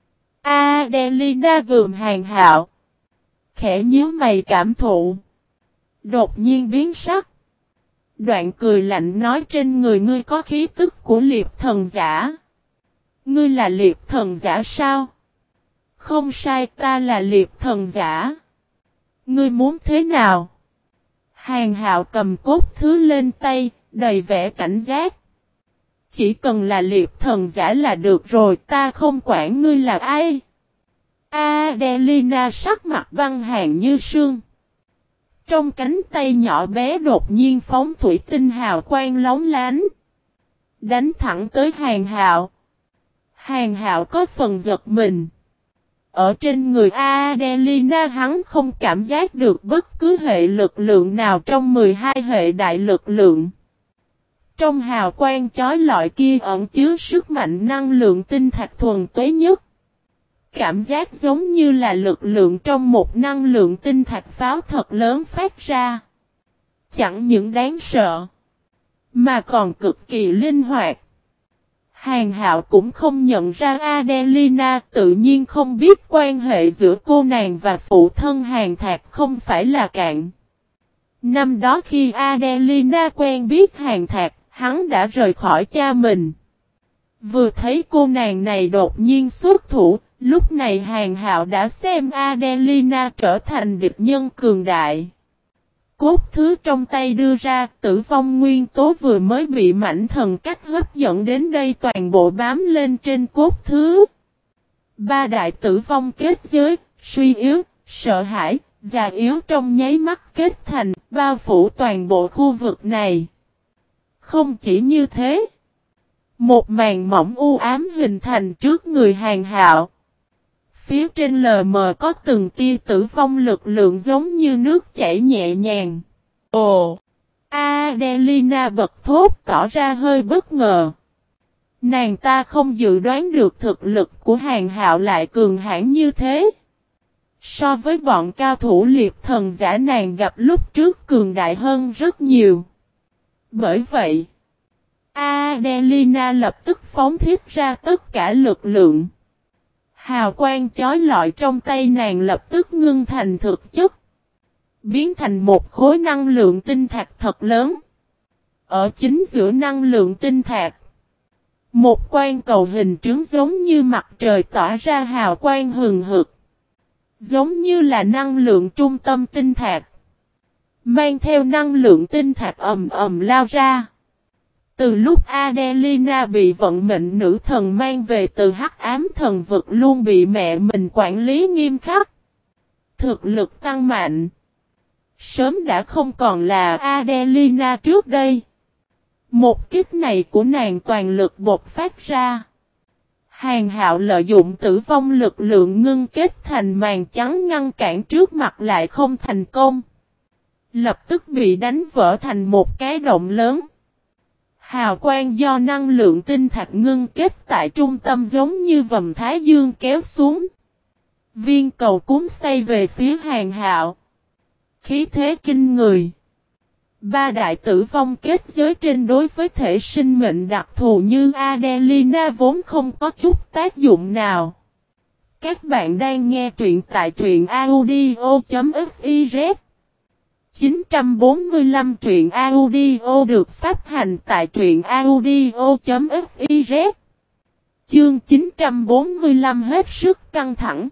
Adelina gườm Hàn Hạo. Khẽ nhíu mày cảm thụ. Đột nhiên biến sắc. Đoạn cười lạnh nói trên người ngươi có khí tức của liệp thần giả. Ngươi là liệp thần giả sao? Không sai, ta là liệp thần giả. Ngươi muốn thế nào? Hàn Hạo cầm cốt thứ lên tay, đầy vẻ cảnh giác. Chỉ cần là liệp thần giả là được rồi, ta không quản ngươi là ai. Adelina sắc mặt băng hàn như sương. Trong cánh tay nhỏ bé đột nhiên phóng thủy tinh hào quang lóng lánh. Đánh thẳng tới Hàn Hạo. Hàn Hạo có phần giật mình. Ở trên người Adelina hắn không cảm giác được bất cứ hệ lực lượng nào trong 12 hệ đại lực lượng. Trong hào quang chói lọi kia ẩn chứa sức mạnh năng lượng tinh thạch thuần tuế nhất. Cảm giác giống như là lực lượng trong một năng lượng tinh thạch pháo thật lớn phát ra. Chẳng những đáng sợ, mà còn cực kỳ linh hoạt. Hàn Hạo cũng không nhận ra Adelina, tự nhiên không biết quan hệ giữa cô nàng và phụ thân Hàn Thạc không phải là cạn. Năm đó khi Adelina quen biết Hàn Thạc, hắn đã rời khỏi cha mình. Vừa thấy cô nàng này đột nhiên xuất thủ, lúc này Hàn Hạo đã xem Adelina trở thành địch nhân cường đại. Cốt thứ trong tay đưa ra, tử vong nguyên tố vừa mới bị mảnh thần cách hấp dẫn đến đây toàn bộ bám lên trên cốt thứ. 3 đại tử vong kết giới, suy yếu, sợ hãi, già yếu trong nháy mắt kết thành, bao phủ toàn bộ khu vực này. Không chỉ như thế, một màn mỏng u ám hình thành trước người Hàn Hạo. Phía trên lờ mờ có từng tia tử vong lực lượng giống như nước chảy nhẹ nhàng. Ồ! Adelina bật thốt tỏ ra hơi bất ngờ. Nàng ta không dự đoán được thực lực của Hàn Hạo lại cường hãn như thế. So với bọn cao thủ liệp thần giả nàng gặp lúc trước cường đại hơn rất nhiều. Bởi vậy, Adelina lập tức phóng thiết ra tất cả lực lượng. Hào quang chói lọi trong tay nàng lập tức ngưng thành thực chất. Biến thành một khối năng lượng tinh thạch thật lớn. Ở chính giữa năng lượng tinh thạch, một quan cầu hình trứng giống như mặt trời tỏa ra hào quang hừng hực. Giống như là năng lượng trung tâm tinh thạch. Mang theo năng lượng tinh thạch ầm ầm lao ra. Từ lúc Adelina bị vận mệnh nữ thần mang về từ Hắc Ám Thần Vực luôn bị mẹ mình quản lý nghiêm khắc. Thực lực tăng mạnh. Sớm đã không còn là Adelina trước đây. Một kích này của nàng toàn lực bộc phát ra. Hàn Hạo lợi dụng tử vong lực lượng ngưng kết thành màn trắng ngăn cản trước mặt lại không thành công. Lập tức bị đánh vỡ thành một cái động lớn. Hào quang do năng lượng tinh thạch ngưng kết tại trung tâm giống như vầng thái dương kéo xuống. Viên cầu cuốn xoay về phía Hàn Hạo. Khí thế kinh người. Ba đại tử vong kết giới trên đối với thể sinh mệnh đặc thù như Adelina vốn không có chút tác dụng nào. Các bạn đang nghe truyện tại truyện audio.fiz 945 truyện audio được phát hành tại truyện audio.fiz. Chương 945 hết sức căng thẳng.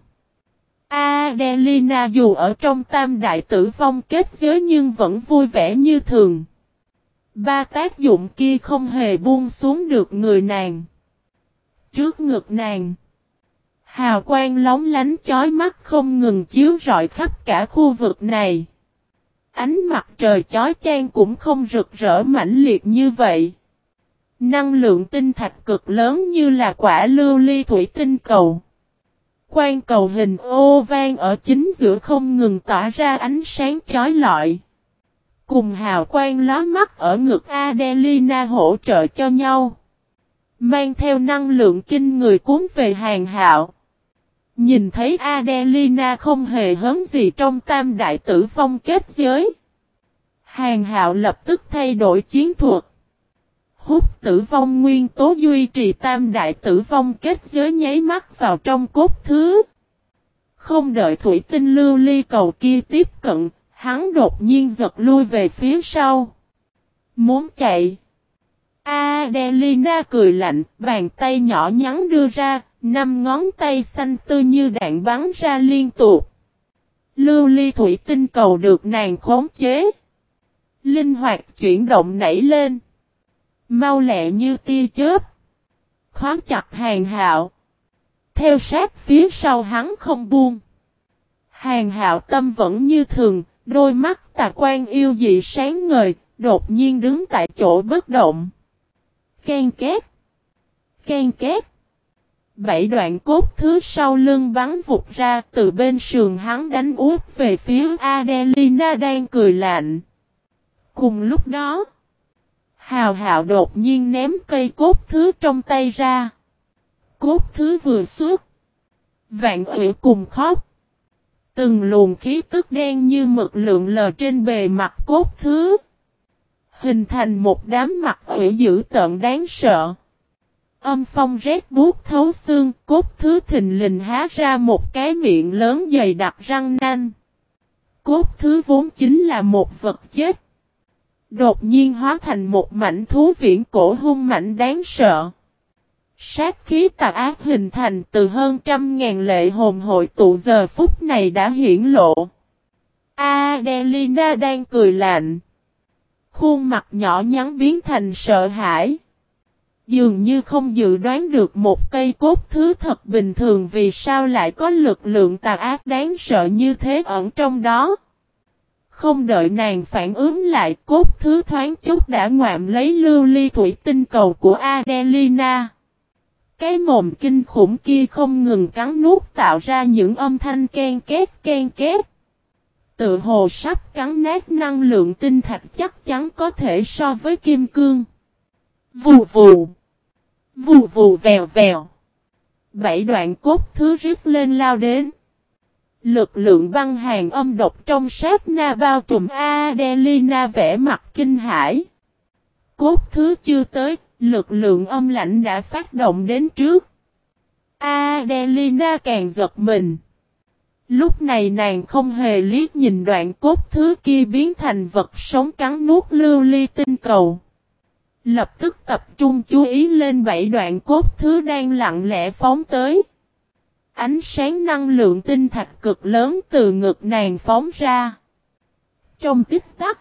Adelina dù ở trong tam đại tử vong kết giới nhưng vẫn vui vẻ như thường. Ba tác dụng kia không hề buông xuống được người nàng. Trước ngực nàng, hào quang lóng lánh chói mắt không ngừng chiếu rọi khắp cả khu vực này. Ánh mặt trời chói chang cũng không rực rỡ mãnh liệt như vậy. Năng lượng tinh thạch cực lớn như là quả lưu ly thủy tinh cầu. Quan cầu hình ô vang ở chính giữa không ngừng tỏa ra ánh sáng chói lọi. Cùng hào quang lóa mắt ở ngực Adelina hỗ trợ cho nhau. Mang theo năng lượng kinh người cuốn về Hàn Hạo. Nhìn thấy Adelina không hề hấn gì trong tam đại tử vong kết giới. Hàn Hạo lập tức thay đổi chiến thuật. Hút tử vong nguyên tố duy trì tam đại tử vong kết giới nháy mắt vào trong cốt thứ. Không đợi thủy tinh lưu ly cầu kia tiếp cận, hắn đột nhiên giật lui về phía sau. Muốn chạy. Adelina cười lạnh, bàn tay nhỏ nhắn đưa ra, 5 ngón tay xanh tươi như đạn bắn ra liên tục. Lưu ly thủy tinh cầu được nàng khống chế. Linh hoạt chuyển động nảy lên. Mau lẹ như tia chớp. Khóa chặt Hàn Hạo. Theo sát phía sau hắn không buông. Hàn Hạo tâm vẫn như thường, đôi mắt tà quan yêu dị sáng ngời, đột nhiên đứng tại chỗ bất động. Ken két. Ken két. 7 đoạn cốt thứ sau lưng bắn vụt ra từ bên sườn hắn đánh úp về phía Adelina đang cười lạnh. Cùng lúc đó, Hào Hạo đột nhiên ném cây cốt thứ trong tay ra. Cốt thứ vừa xuất. Vạn Ủy cùng khóc. Từng luồng khí tức đen như mực lượn lờ trên bề mặt cốt thứ. Hình thành một đám mặt ủy dữ tợn đáng sợ. Âm phong rét buốt thấu xương, cốt thứ thình lình há ra một cái miệng lớn dày đặc răng nanh. Cốt thứ vốn chính là một vật chết. Đột nhiên hóa thành một mảnh thú viễn cổ hung mãnh đáng sợ. Sát khí tà ác hình thành từ hơn 100.000 lệ hồn hội tụ giờ phút này đã hiển lộ. Adelina đang cười lạnh. Khuôn mặt nhỏ nhắn biến thành sợ hãi. Dường như không dự đoán được một cây cốt thứ thật bình thường vì sao lại có lực lượng tà ác đáng sợ như thế ẩn trong đó. Không đợi nàng phản ứng lại, cốt thứ thoáng chút đã ngoạm lấy lưu ly thủy tinh cầu của Adelina. Cái mồm kinh khủng kia không ngừng cắn nuốt tạo ra những âm thanh ken két ken két. Tự hồ sắp cắn nát năng lượng tinh thạch chắc chắn có thể so với kim cương. Vù vù. Vù vù vèo vèo. 7 đoạn cốt thứ rít lên lao đến. Lực lượng băng hàn âm độc trong sát na bao trùm Adelina vẻ mặt kinh hãi. Cốt thứ chưa tới, lực lượng âm lãnh đã phát động đến trước. Adelina càng giật mình. Lúc này nàng không hề liếc nhìn đoạn cốt thứ kia biến thành vật sống cắn nuốt lưu ly tinh cầu. Lập tức tập trung chú ý lên 7 đoạn cốt thứ đang lặng lẽ phóng tới. Ánh sáng năng lượng tinh thạch cực lớn từ ngực nàng phóng ra. Trong tích tắc,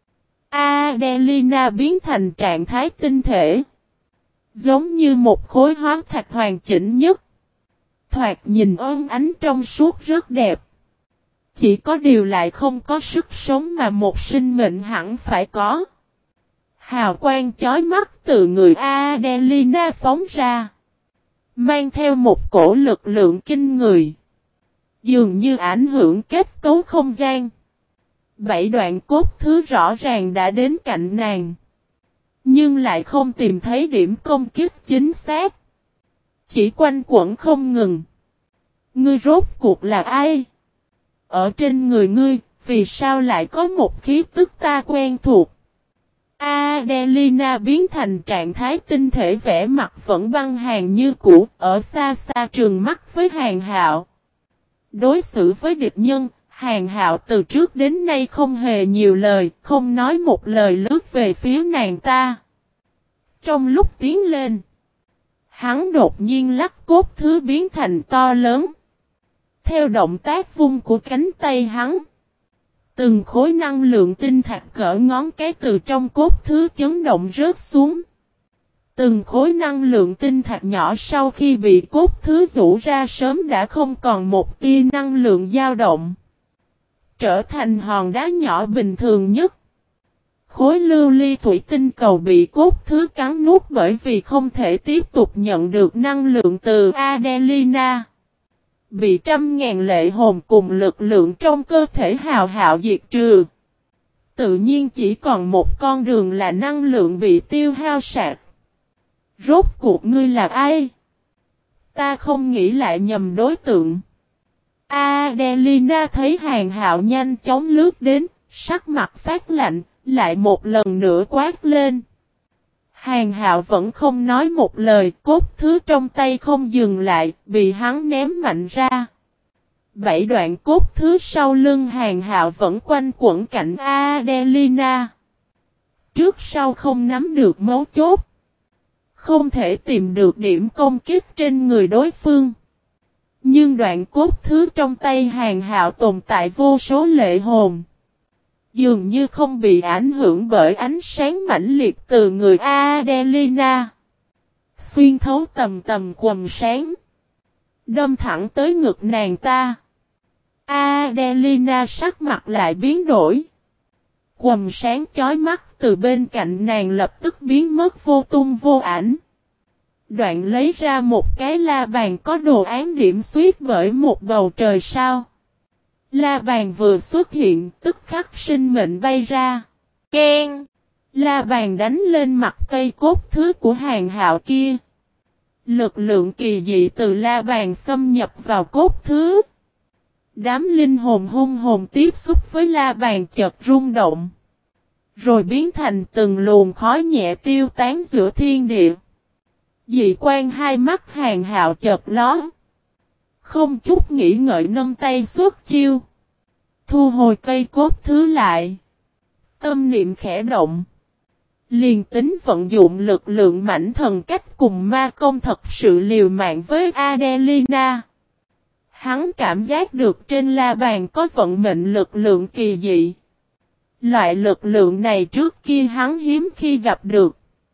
Adelina biến thành trạng thái tinh thể. Giống như một khối hóa thạch hoàn chỉnh nhất. Thoạt nhìn óng ánh trong suốt rất đẹp. Chỉ có điều lại không có sức sống mà một sinh mệnh hẳn phải có. Hào quang chói mắt từ người Adelina phóng ra. Mang theo một cổ lực lượng kinh người. Dường như ảnh hưởng kết cấu không gian. 7 đoạn cốt thứ rõ ràng đã đến cạnh nàng. Nhưng lại không tìm thấy điểm công kích chính xác. Chỉ quanh quẩn không ngừng. Ngươi rốt cuộc là ai? Ở trên người ngươi, vì sao lại có một khí tức ta quen thuộc? Adelina biến thành trạng thái tinh thể vẻ mặt vẫn băng hàn như cũ, ở xa xa trừng mắt với Hàn Hạo. Đối xử với địch nhân, Hàn Hạo từ trước đến nay không hề nhiều lời, không nói một lời lướt về phía nàng ta. Trong lúc tiến lên, hắn đột nhiên lắc cốt thứ biến thành to lớn. Theo động tác vung của cánh tay hắn, từng khối năng lượng tinh thạch cỡ ngón cái từ trong cốt thứ chấn động rớt xuống. Từng khối năng lượng tinh thạch nhỏ sau khi bị cốt thứ rũ ra sớm đã không còn một tia năng lượng dao động. Trở thành hòn đá nhỏ bình thường nhất. Khối lưu ly thủy tinh cầu bị cốt thứ cắn nuốt bởi vì không thể tiếp tục nhận được năng lượng từ Adelina. Bị 100.000 lệ hồn cùng lực lượng trong cơ thể Hào Hạo diệt trừ. Tự nhiên chỉ còn một con đường là năng lượng bị tiêu hao sạch. Rốt cuộc ngươi là ai? Ta không nghĩ lại nhầm đối tượng. Adelina thấy Hàn Hạo nhanh chóng lướt đến, sắc mặt phát lạnh, lại một lần nữa quát lên. Hàn Hạo vẫn không nói một lời, cốt thứ trong tay không dừng lại, bị hắn ném mạnh ra. 7 đoạn cốt thứ sau lưng Hàn Hạo vẫn quanh quẩn cạnh Adelina. Trước sau không nắm được mấu chốt. Không thể tìm được điểm công kích trên người đối phương. Nhưng đoạn cốt thứ trong tay Hàn Hạo tồn tại vô số lệ hồn. Dường như không bị ảnh hưởng bởi ánh sáng mãnh liệt từ người Adelina. Xuyên thấu tầm tầm quầng sáng. Đâm thẳng tới ngực nàng ta. Adelina sắc mặt lại biến đổi. Quầng sáng chói mắt từ bên cạnh nàng lập tức biến mất vô tung vô ảnh. Đoạn lấy ra một cái la bàn có đồ án điểm xuyết bởi một bầu trời sao. La bàn vừa xuất hiện, tức khắc sinh mệnh bay ra. Keng! La bàn đánh lên mặt cây cốt thứ của Hàn Hạo kia. Lực lượng kỳ dị từ la bàn xâm nhập vào cốt thứ. Đám linh hồn hung hồn tiếp xúc với la bàn chợt rung động. Rồi biến thành từng luồng khói nhẹ tiêu tán giữa thiên địa. Dị quan hai mắt Hàn Hạo chợt lóe. Không chút nghĩ ngợi nâng tay xuất chiêu. Thu hồi cây cốt thứ lại. Tâm niệm khẽ động. Liền tính vận dụng lực lượng mãnh thần cách cùng ma công thật sự liều mạng với Adelina. Hắn cảm giác được trên la bàn có vận mệnh lực lượng kỳ dị. Loại lực lượng này trước kia hắn hiếm khi gặp được.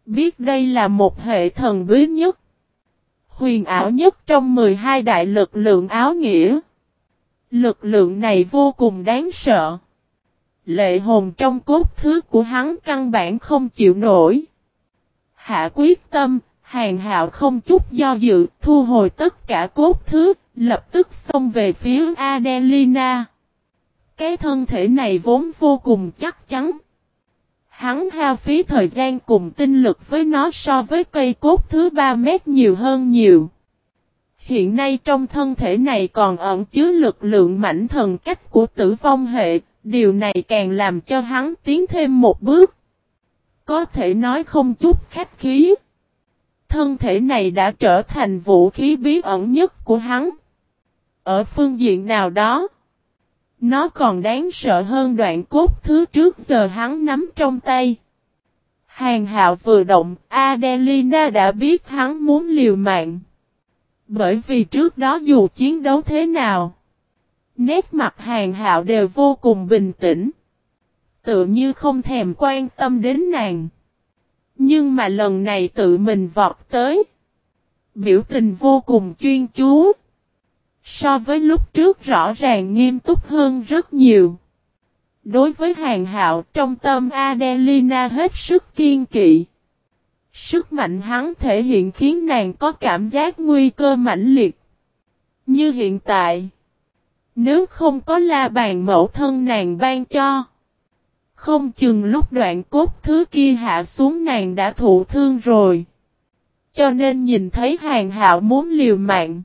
Biết đây là một hệ thần bí nhất, huyền ảo nhất trong 12 đại lực lượng áo nghĩa. Lực lượng này vô cùng đáng sợ. Lệ hồn trong cốt thứ của hắn căn bản không chịu nổi. Hạ quyết tâm, Hàn Hạo không chút do dự, thu hồi tất cả cốt thứ, lập tức xông về phía Adelina. Cái thân thể này vốn vô cùng chắc chắn. Hắn hao phí thời gian cùng tinh lực với nó so với cây cốt thứ 3 mét nhiều hơn nhiều. Hiện nay trong thân thể này còn ẩn chứa lực lượng mãnh thần cách của tử vong hệ, điều này càng làm cho hắn tiến thêm một bước. Có thể nói không chút khách khí. Thân thể này đã trở thành vũ khí bí ẩn nhất của hắn. Ở phương diện nào đó, nó còn đáng sợ hơn đoạn cốt thứ trước giờ hắn nắm trong tay. Hàn Hạo vừa động, Adelina đã biết hắn muốn liều mạng. Bởi vì trước đó dù chiến đấu thế nào, nét mặt Hàn Hạo đều vô cùng bình tĩnh. Tựa như không thèm quan tâm đến nàng. Nhưng mà lần này tự mình vọt tới. Biểu tình vô cùng chuyên chú. So với lúc trước rõ ràng nghiêm túc hơn rất nhiều. Đối với Hàn Hạo, trong tâm Adelina hết sức kiên kỵ. Sức mạnh hắn thể hiện khiến nàng có cảm giác nguy cơ mãnh liệt. Như hiện tại, nếu không có la bàn mẫu thân nàng ban cho, không chừng lúc đoạn cốt thứ kia hạ xuống nàng đã thụ thương rồi. Cho nên nhìn thấy Hàn Hạo muốn liều mạng,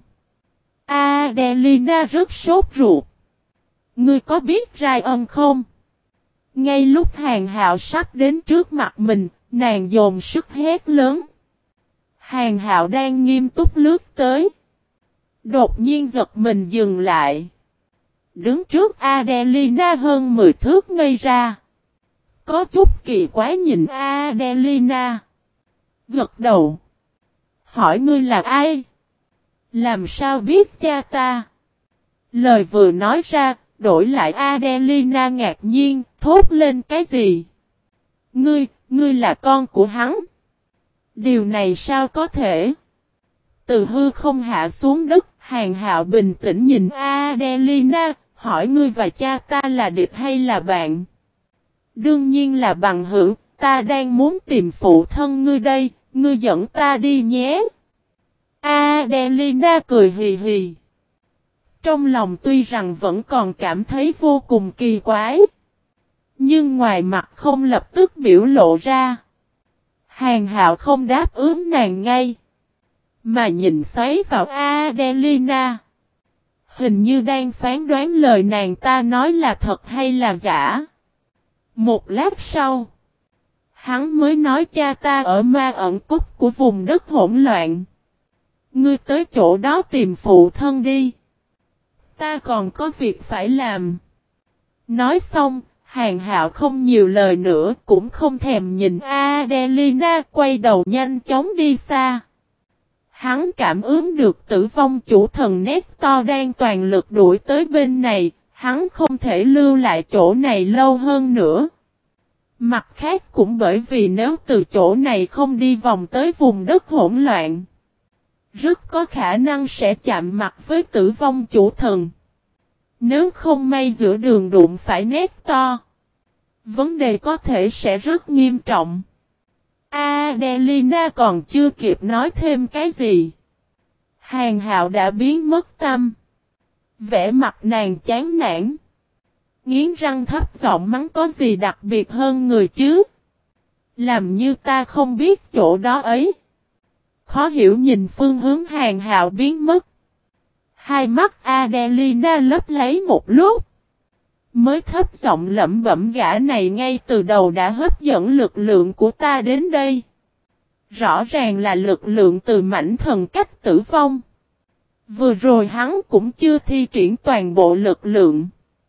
Adelina rất sốt ruột. Ngươi có biết Ryan không? Ngay lúc Hàn Hạo sắp đến trước mặt mình, nàng dồn sức hét lớn. Hàn Hạo đang nghiêm túc lướt tới. Đột nhiên giật mình dừng lại. Đứng trước Adelina hơn 10 thước ngây ra. Có chút kỳ quái nhìn Adelina. Gật đầu. Hỏi ngươi là ai? Làm sao biết cha ta? Lời vừa nói ra, đổi lại Adelina ngạc nhiên, thốt lên cái gì? Ngươi là con của hắn. Điều này sao có thể? Từ hư không hạ xuống đất, Hàn Hạo bình tĩnh nhìn Adelina, hỏi ngươi và cha ta là địch hay là bạn? Đương nhiên là bằng hữu, ta đang muốn tìm phụ thân ngươi đây, ngươi dẫn ta đi nhé. Adelina cười hì hì. Trong lòng tuy rằng vẫn còn cảm thấy vô cùng kỳ quái. Nhưng ngoài mặt không lập tức biểu lộ ra. Hàn Hạo không đáp ứng nàng ngay. Mà nhìn xoáy vào Adelina. Hình như đang phán đoán lời nàng ta nói là thật hay là giả. Một lát sau. Hắn mới nói cha ta ở ma ẩn cốc của vùng đất hỗn loạn. Ngươi tới chỗ đó tìm phụ thân đi. Ta còn có việc phải làm. Nói xong, Hàn Hạo không nhiều lời nữa, cũng không thèm nhìn Adelina, quay đầu nhanh chóng đi xa. Hắn cảm ứng được tử vong chủ thần Nestor đang toàn lực đuổi tới bên này, hắn không thể lưu lại chỗ này lâu hơn nữa. Mặt khác cũng bởi vì nếu từ chỗ này không đi vòng tới vùng đất hỗn loạn, rất có khả năng sẽ chạm mặt với tử vong chủ thần. Nếu không may giữa đường đụng phải Nestor, vấn đề có thể sẽ rất nghiêm trọng. Adelina còn chưa kịp nói thêm cái gì. Hàn Hạo đã biến mất tâm. Vẻ mặt nàng chán nản. Nghiến răng thấp giọng mắng có gì đặc biệt hơn người chứ. Làm như ta không biết chỗ đó ấy. Khó hiểu nhìn phương hướng Hàn Hạo biến mất. Hai mắt Adelina lấp lấy một lúc. Mới thấp giọng lẩm bẩm gã này ngay từ đầu đã hấp dẫn lực lượng của ta đến đây. Rõ ràng là lực lượng từ mãnh thần cách tử vong. Vừa rồi hắn cũng chưa thi triển toàn bộ lực lượng.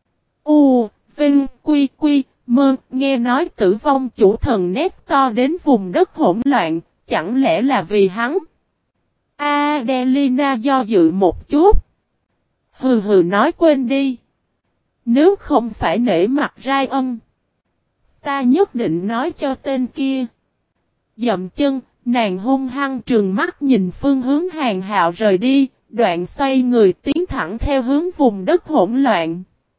Vinh, Quy, Mơ, nghe nói tử vong chủ thần Nestor đến vùng đất hỗn loạn, chẳng lẽ là vì hắn? Adelina do dự một chút. Hừ hừ nói quên đi. Nếu không phải nể mặt Ryan, ta nhất định nói cho tên kia. Dậm chân, nàng hung hăng trừng mắt nhìn phương hướng Hàn Hạo rời đi, đoạn xoay người tiến thẳng theo hướng vùng đất hỗn loạn.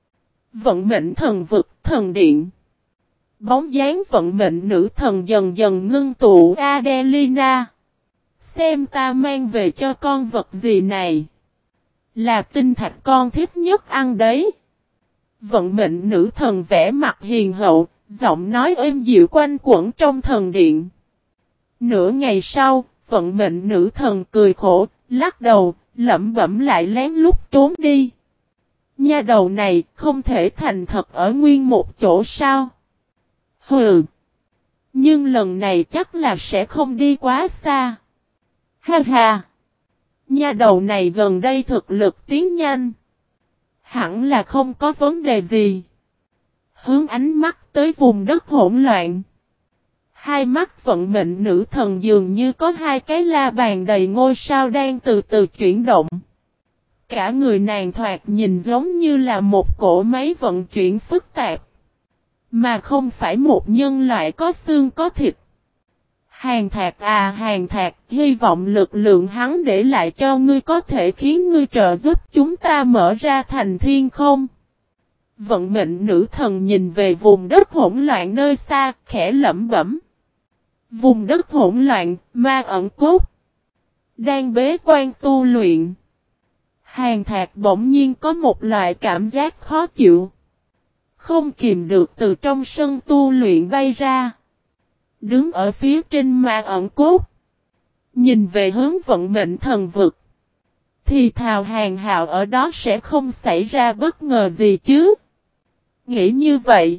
Vận mệnh thần vực, thần điện. Bóng dáng vận mệnh nữ thần dần dần ngưng tụ. Adelina, xem ta mang về cho con vật gì này. Là tinh thạch con thích nhất ăn đấy. Vận mệnh nữ thần vẽ mặt hiền hậu, giọng nói êm dịu quanh quẩn trong thần điện. Nửa ngày sau, vận mệnh nữ thần cười khổ, lắc đầu, lẩm bẩm lại lén lút trốn đi. Nha đầu này không thể thành thật ở nguyên một chỗ sao? Hừ. Nhưng lần này chắc là sẽ không đi quá xa. Ha ha. Nha đầu này gần đây thực lực tiến nhanh. Hẳn là không có vấn đề gì. Hướng ánh mắt tới vùng đất hỗn loạn. Hai mắt vận mệnh nữ thần dường như có hai cái la bàn đầy ngôi sao đang từ từ chuyển động. Cả người nàng thoạt nhìn giống như là một cỗ máy vận chuyển phức tạp. Mà không phải một nhân loại có xương có thịt. Hàn Thạc à Hàn Thạc, hy vọng lực lượng hắn để lại cho ngươi có thể khiến ngươi trợ giúp chúng ta mở ra thành thiên không. Vận mệnh nữ thần nhìn về vùng đất hỗn loạn nơi xa, khẽ lẩm bẩm. Vùng đất hỗn loạn, ma ẩn cốt. Đang bế quan tu luyện. Hàn Thạc bỗng nhiên có một loại cảm giác khó chịu. Không kìm được từ trong sân tu luyện bay ra. Đứng ở phía trên ma ẩn cốt. Nhìn về hướng vận mệnh thần vực. Thì thào Hàn Hạo ở đó sẽ không xảy ra bất ngờ gì chứ. Nghĩ như vậy.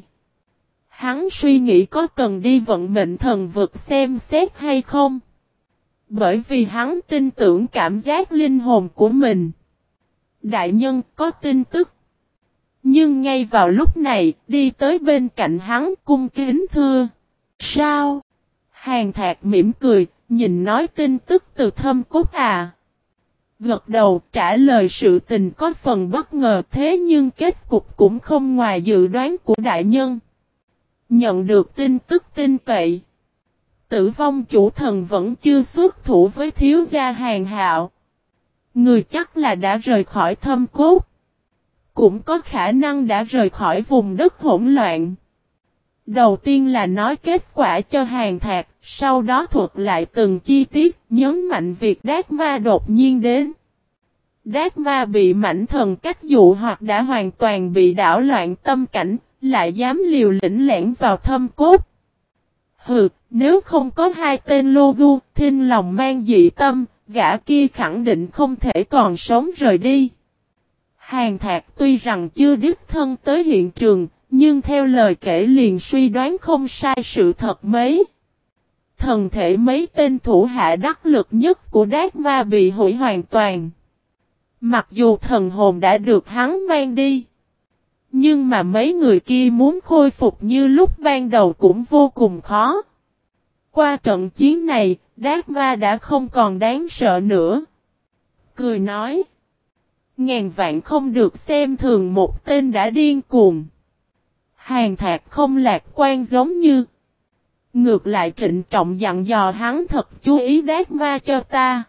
Hắn suy nghĩ có cần đi vận mệnh thần vực xem xét hay không. Bởi vì hắn tin tưởng cảm giác linh hồn của mình. Đại nhân có tin tức. Nhưng ngay vào lúc này, đi tới bên cạnh hắn cung kính thưa. Sao? Hàn Thạc mỉm cười, nhìn nói tin tức từ thâm cốt à. Gật đầu trả lời sự tình có phần bất ngờ thế nhưng kết cục cũng không ngoài dự đoán của đại nhân. Nhận được tin tức tin cậy. Tử vong chủ thần vẫn chưa xuất thủ với thiếu gia Hàn Hạo. Người chắc là đã rời khỏi thâm cốt. Cũng có khả năng đã rời khỏi vùng đất hỗn loạn. Đầu tiên là nói kết quả cho Hàn Thạc, sau đó thuật lại từng chi tiết, nhấn mạnh việc Đát Ma đột nhiên đến. Đát Ma bị mãnh thần cách dụ hoặc đã hoàn toàn bị đảo loạn tâm cảnh, lại dám liều lĩnh lẻn vào thâm cốt. Hừ, nếu không có hai tên Logu, Thinh lòng mang dị tâm, gã kia khẳng định không thể còn sống rời đi. Hàn Thạc tuy rằng chưa đích thân tới hiện trường, nhưng theo lời kể liền suy đoán không sai sự thật mấy. Thần thể mấy tên thủ hạ đắc lực nhất của Đát Ma bị hủy hoàn toàn. Mặc dù thần hồn đã được hắn mang đi. Nhưng mà mấy người kia muốn khôi phục như lúc ban đầu cũng vô cùng khó. Qua trận chiến này, Đát Ma đã không còn đáng sợ nữa. Cười nói. Ngàn vạn không được xem thường một tên đã điên cuồng. Hàn Thạc không lạc quan giống như. Ngược lại trịnh trọng dặn dò hắn thật chú ý Đát Ma cho ta.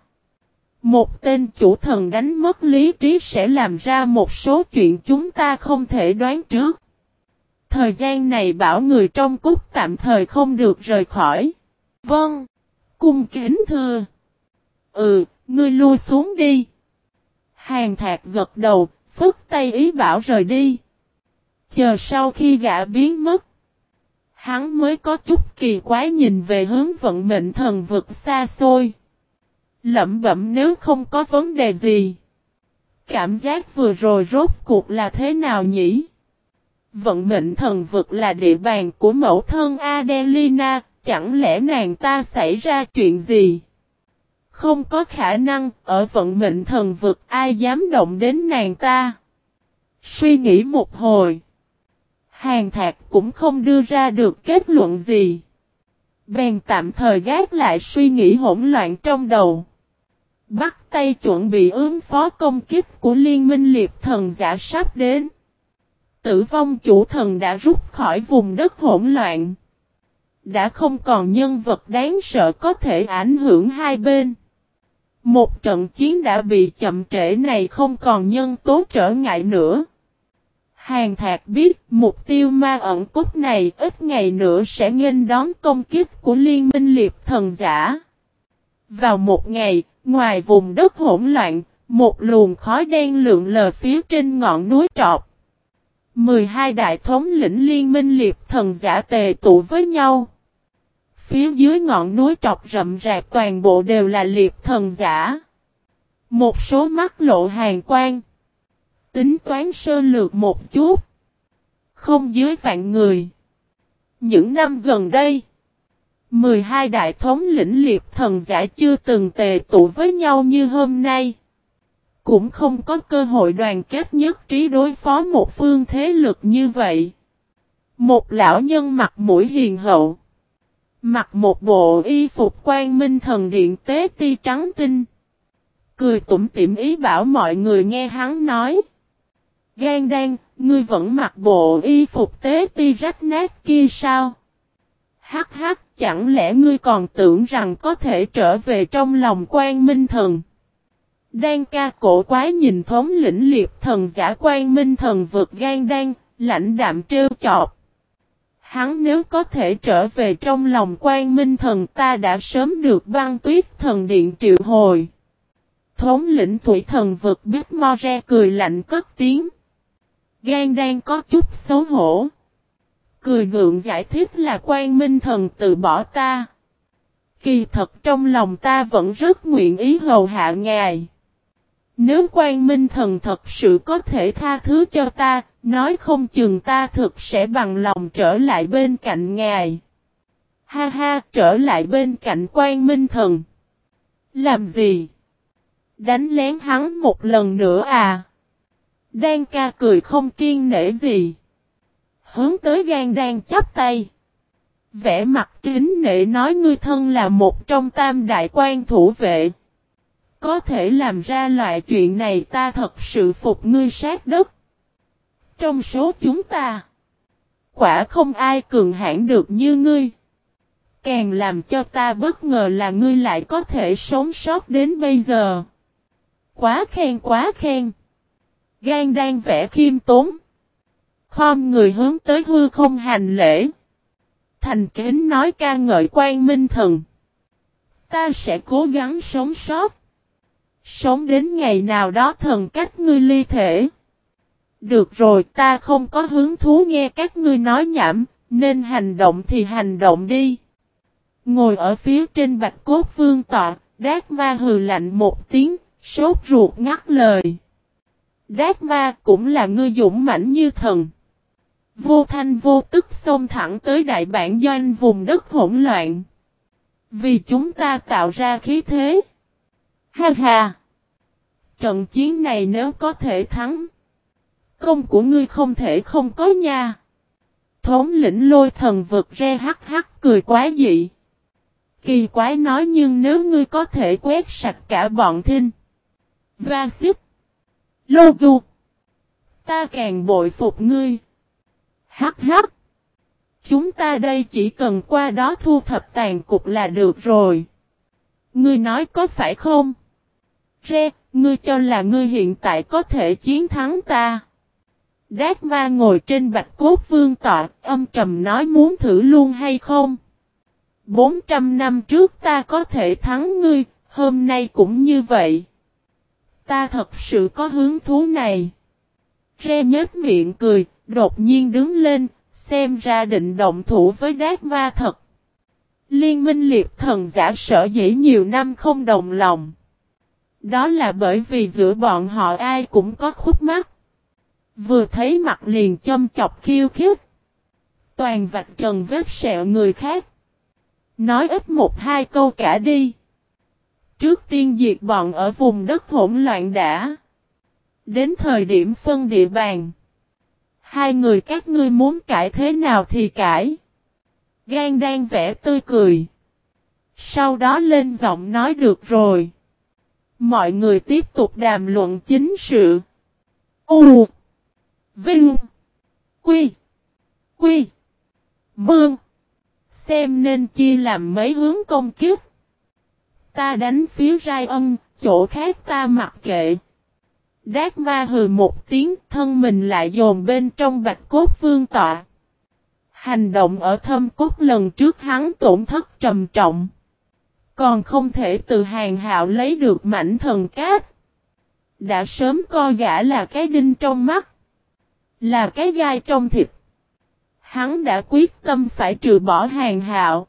Một tên chủ thần đánh mất lý trí sẽ làm ra một số chuyện chúng ta không thể đoán trước. Thời gian này bảo người trong cúc tạm thời không được rời khỏi. Vâng. Cung kính thưa. Ngươi lui xuống đi. Hàn Thạc gật đầu, phất tay ý bảo rời đi. Chờ sau khi gã biến mất. Hắn mới có chút kỳ quái nhìn về hướng vận mệnh thần vực xa xôi. Lẩm bẩm nếu không có vấn đề gì. Cảm giác vừa rồi rốt cuộc là thế nào nhỉ? Vận mệnh thần vực là địa bàn của mẫu thân Adelina, chẳng lẽ nàng ta xảy ra chuyện gì? Không có khả năng, ở vận mệnh thần vực ai dám động đến nàng ta? Suy nghĩ một hồi. Hàn Thạc cũng không đưa ra được kết luận gì. Bèn tạm thời gác lại suy nghĩ hỗn loạn trong đầu. Bắt tay chuẩn bị ứng phó công kích của liên minh liệp thần giả sắp đến. Tử vong chủ thần đã rút khỏi vùng đất hỗn loạn. đã không còn nhân vật đáng sợ có thể ảnh hưởng hai bên. Một trận chiến đã bị chậm trễ này không còn nhân tố trở ngại nữa. Hàn Thạc biết mục tiêu ma ẩn cốt này ít ngày nữa sẽ nghênh đón công kích của Liên minh Liệp Thần Giả. Vào một ngày, ngoài vùng đất hỗn loạn, một luồng khói đen lượn lờ phía trên ngọn núi trọc. 12 đại thống lĩnh Liên minh Liệp Thần Giả tề tụ với nhau. Phía dưới ngọn núi trọc rậm rạp toàn bộ đều là Liệp Thần Giả. Một số mắt lộ hàn quang. Tính toán sơ lược một chút. Không dưới vạn người. Những năm gần đây, 12 đại thống lĩnh Liệp Thần Giả chưa từng tề tụ với nhau như hôm nay. Cũng không có cơ hội đoàn kết nhất trí đối phó một phương thế lực như vậy. Một lão nhân mặt mũi hiền hậu. Mặc một bộ y phục Quang Minh Thần Điện tế ti trắng tinh. Cười tủm tỉm ý bảo mọi người nghe hắn nói. Gan Đan, ngươi vẫn mặc bộ y phục tế ti rách nát kia sao? Hắc hắc, chẳng lẽ ngươi còn tưởng rằng có thể trở về trong lòng Quang Minh Thần? Đan ca cổ quái nhìn thống lĩnh Liệp Thần Giả Quang Minh Thần vực Gan Đan, lãnh đạm trêu chọc. Hắn nếu có thể trở về trong lòng Quang Minh Thần ta đã sớm được Băng Tuyết Thần Điện triệu hồi. Thống lĩnh Thủy Thần vực biết mo ra cười lạnh cất tiếng. Gan Đan có chút xấu hổ. Cười gượng giải thích là Quang Minh Thần từ bỏ ta. Kỳ thật trong lòng ta vẫn rất nguyện ý hầu hạ ngài. Nếu Quang Minh Thần thật sự có thể tha thứ cho ta, nói không chừng ta thực sẽ bằng lòng trở lại bên cạnh ngài. Ha ha, trở lại bên cạnh Quang Minh Thần. Làm gì? Đánh lén hắn một lần nữa à? Đan ca cười không kiên nể gì. Hướng tới Gan Đan chắp tay. Vẻ mặt kính nể nói ngươi thân là một trong tam đại quan thủ vệ. Có thể làm ra loại chuyện này ta thật sự phục ngươi sát đất. Trong số chúng ta, quả không ai cường hãn được như ngươi. Càng làm cho ta bất ngờ là ngươi lại có thể sống sót đến bây giờ. Quá khen quá khen. Gan Đan vẻ khiêm tốn. Khom người hướng tới hư không hành lễ. Thành kính nói ca ngợi Quang Minh Thần. Ta sẽ cố gắng sống sót. Sống đến ngày nào đó thần cách ngươi ly thể. Được rồi, ta không có hứng thú nghe các ngươi nói nhảm, nên hành động thì hành động đi. Ngồi ở phía trên Bạch Cốt Vương tọa, Đát Ma hừ lạnh một tiếng, sốt ruột ngắt lời. Đát Ma cũng là ngươi dũng mãnh như thần. Vô thanh vô tức xông thẳng tới đại bản doanh vùng đất hỗn loạn. Vì chúng ta tạo ra khí thế. Ha ha! Trận chiến này nếu có thể thắng, công của ngươi không thể không có nha. Thống lĩnh Lôi Thần vực re hắc hắc cười quá dị. Kỳ quái nói nhưng nếu ngươi có thể quét sạch cả bọn thinh. Va xích. Logu. Ta càng bội phục ngươi. Hắc hắc. Chúng ta đây chỉ cần qua đó thu thập tàn cục là được rồi. Ngươi nói có phải không? Re, ngươi cho là ngươi hiện tại có thể chiến thắng ta. Đát Ma ngồi trên Bạch Cốt Vương tọa, âm trầm nói muốn thử luôn hay không? 400 năm trước ta có thể thắng ngươi, hôm nay cũng như vậy. Ta thật sự có hứng thú này. Re nhếch miệng cười, đột nhiên đứng lên, xem ra định động thủ với Đát Ma thật. Liên minh Liệp Thần Giả sở dĩ nhiều năm không đồng lòng. Đó là bởi vì giữa bọn họ ai cũng có khúc mắc. Vừa thấy mặt liền châm chọc khiêu khích. Toàn vạch trần vết sẹo người khác. Nói ít một hai câu cả đi. Trước tiên diệt bọn ở vùng đất hỗn loạn đã. Đến thời điểm phân địa bàn. Hai người các ngươi muốn cãi thế nào thì cãi. Gan Đan vẻ tươi cười. Sau đó lên giọng nói được rồi. Mọi người tiếp tục đàm luận chính sự. U. Vinh. Quy. Quy. Mương. Xem nên chia làm mấy hướng công kích. Ta đánh phía Ryan, chỗ khác ta mặc kệ. Đát ma hừ một tiếng, thân mình lại dồn bên trong bạch cốt vương tọa. Hành động ở thâm cốt lần trước hắn tổn thất trầm trọng. Còn không thể từ Hàn Hạo lấy được mảnh thần cát. Đã sớm coi gã là cái đinh trong mắt. Là cái gai trong thịt. Hắn đã quyết tâm phải trừ bỏ Hàn Hạo.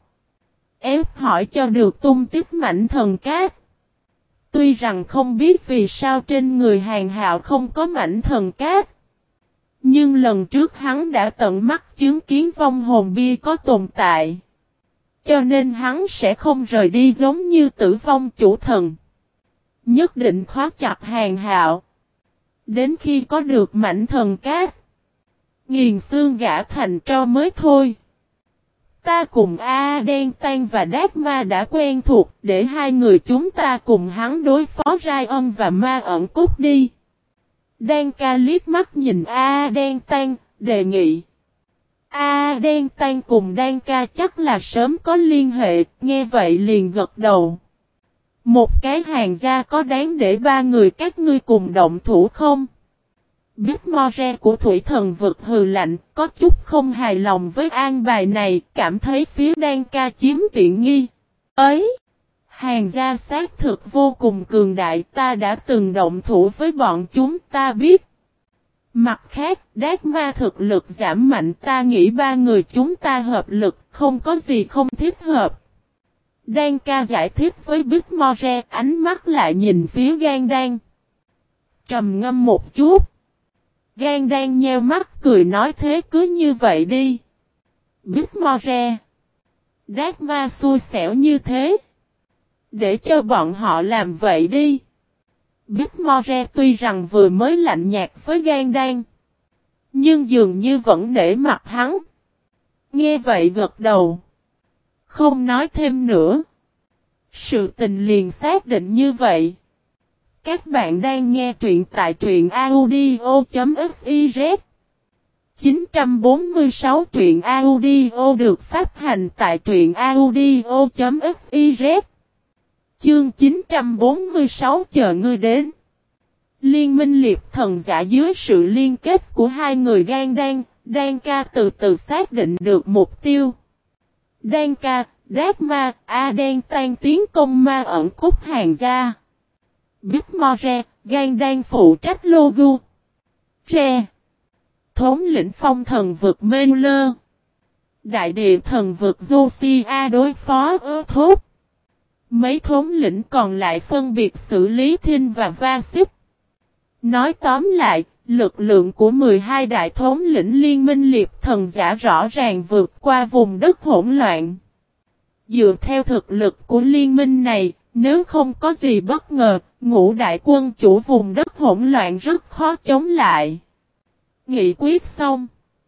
Ép hỏi cho được tung tích mảnh thần cát. Tuy rằng không biết vì sao trên người Hàn Hạo không có mảnh thần cát. Nhưng lần trước hắn đã tận mắt chứng kiến vong hồn bia có tồn tại. Cho nên hắn sẽ không rời đi giống như tử vong chủ thần. Nhất định khóa chặt Hàn Hạo. Đến khi có được mảnh thần cát. Nghiền xương gã thành tro mới thôi. Ta cùng A Đen Tan và Đát Ma đã quen thuộc để hai người chúng ta cùng hắn đối phó Ryan và Ma Ẩn Cốt đi. Đan ca liếc mắt nhìn A Đen Tan, đề nghị. A Đen Tan cùng Đan ca chắc là sớm có liên hệ, nghe vậy liền gật đầu. Một cái hàng gia có đáng để ba người các ngươi cùng động thủ không? Biết More của thủy thần vực hừ lạnh, có chút không hài lòng với an bài này, cảm thấy phía Đan ca chiếm tiện nghi. Ấy! Hàng gia xác thực vô cùng cường đại, ta đã từng động thủ với bọn chúng, ta biết. Mặt khác, Đát ma thực lực giảm mạnh, ta nghĩ ba người chúng ta hợp lực, không có gì không thích hợp. Đan ca giải thích với Bích More, ánh mắt lại nhìn phía Gan Đan. Trầm ngâm một chút. Gan Đan nheo mắt cười nói thế cứ như vậy đi. Bích More. Đát ma xui xẻo như thế. Để cho bọn họ làm vậy đi. Bích More tuy rằng vừa mới lạnh nhạt với Gan Đan. Nhưng dường như vẫn nể mặt hắn. Nghe vậy gật đầu. Không nói thêm nữa. Sự tình liền xác định như vậy. Các bạn đang nghe truyện tại truyện audio.fiz 946 truyện audio được phát hành tại truyện audio.fiz Chương 946 chờ ngươi đến. Liên minh liệp thần giả dưới sự liên kết của hai người Gan Đan, Đan ca từ từ xác định được mục tiêu. Đan ca, Đát ma, A Đen Tan tiến công Ma Ẩn Cốt hàng gia. Bích More, Gan Đan phụ trách Logu. Re. Thống lĩnh phong thần vực Mê-lơ. Đại địa thần vực Josia đối phó Thốt. Mấy thống lĩnh còn lại phân biệt xử lý Thinh và Va Xích. Nói tóm lại, lực lượng của 12 đại thống lĩnh liên minh liệp thần giả rõ ràng vượt qua vùng đất hỗn loạn. Dựa theo thực lực của liên minh này, nếu không có gì bất ngờ, ngũ đại quân chủ vùng đất hỗn loạn rất khó chống lại. Nghị quyết xong.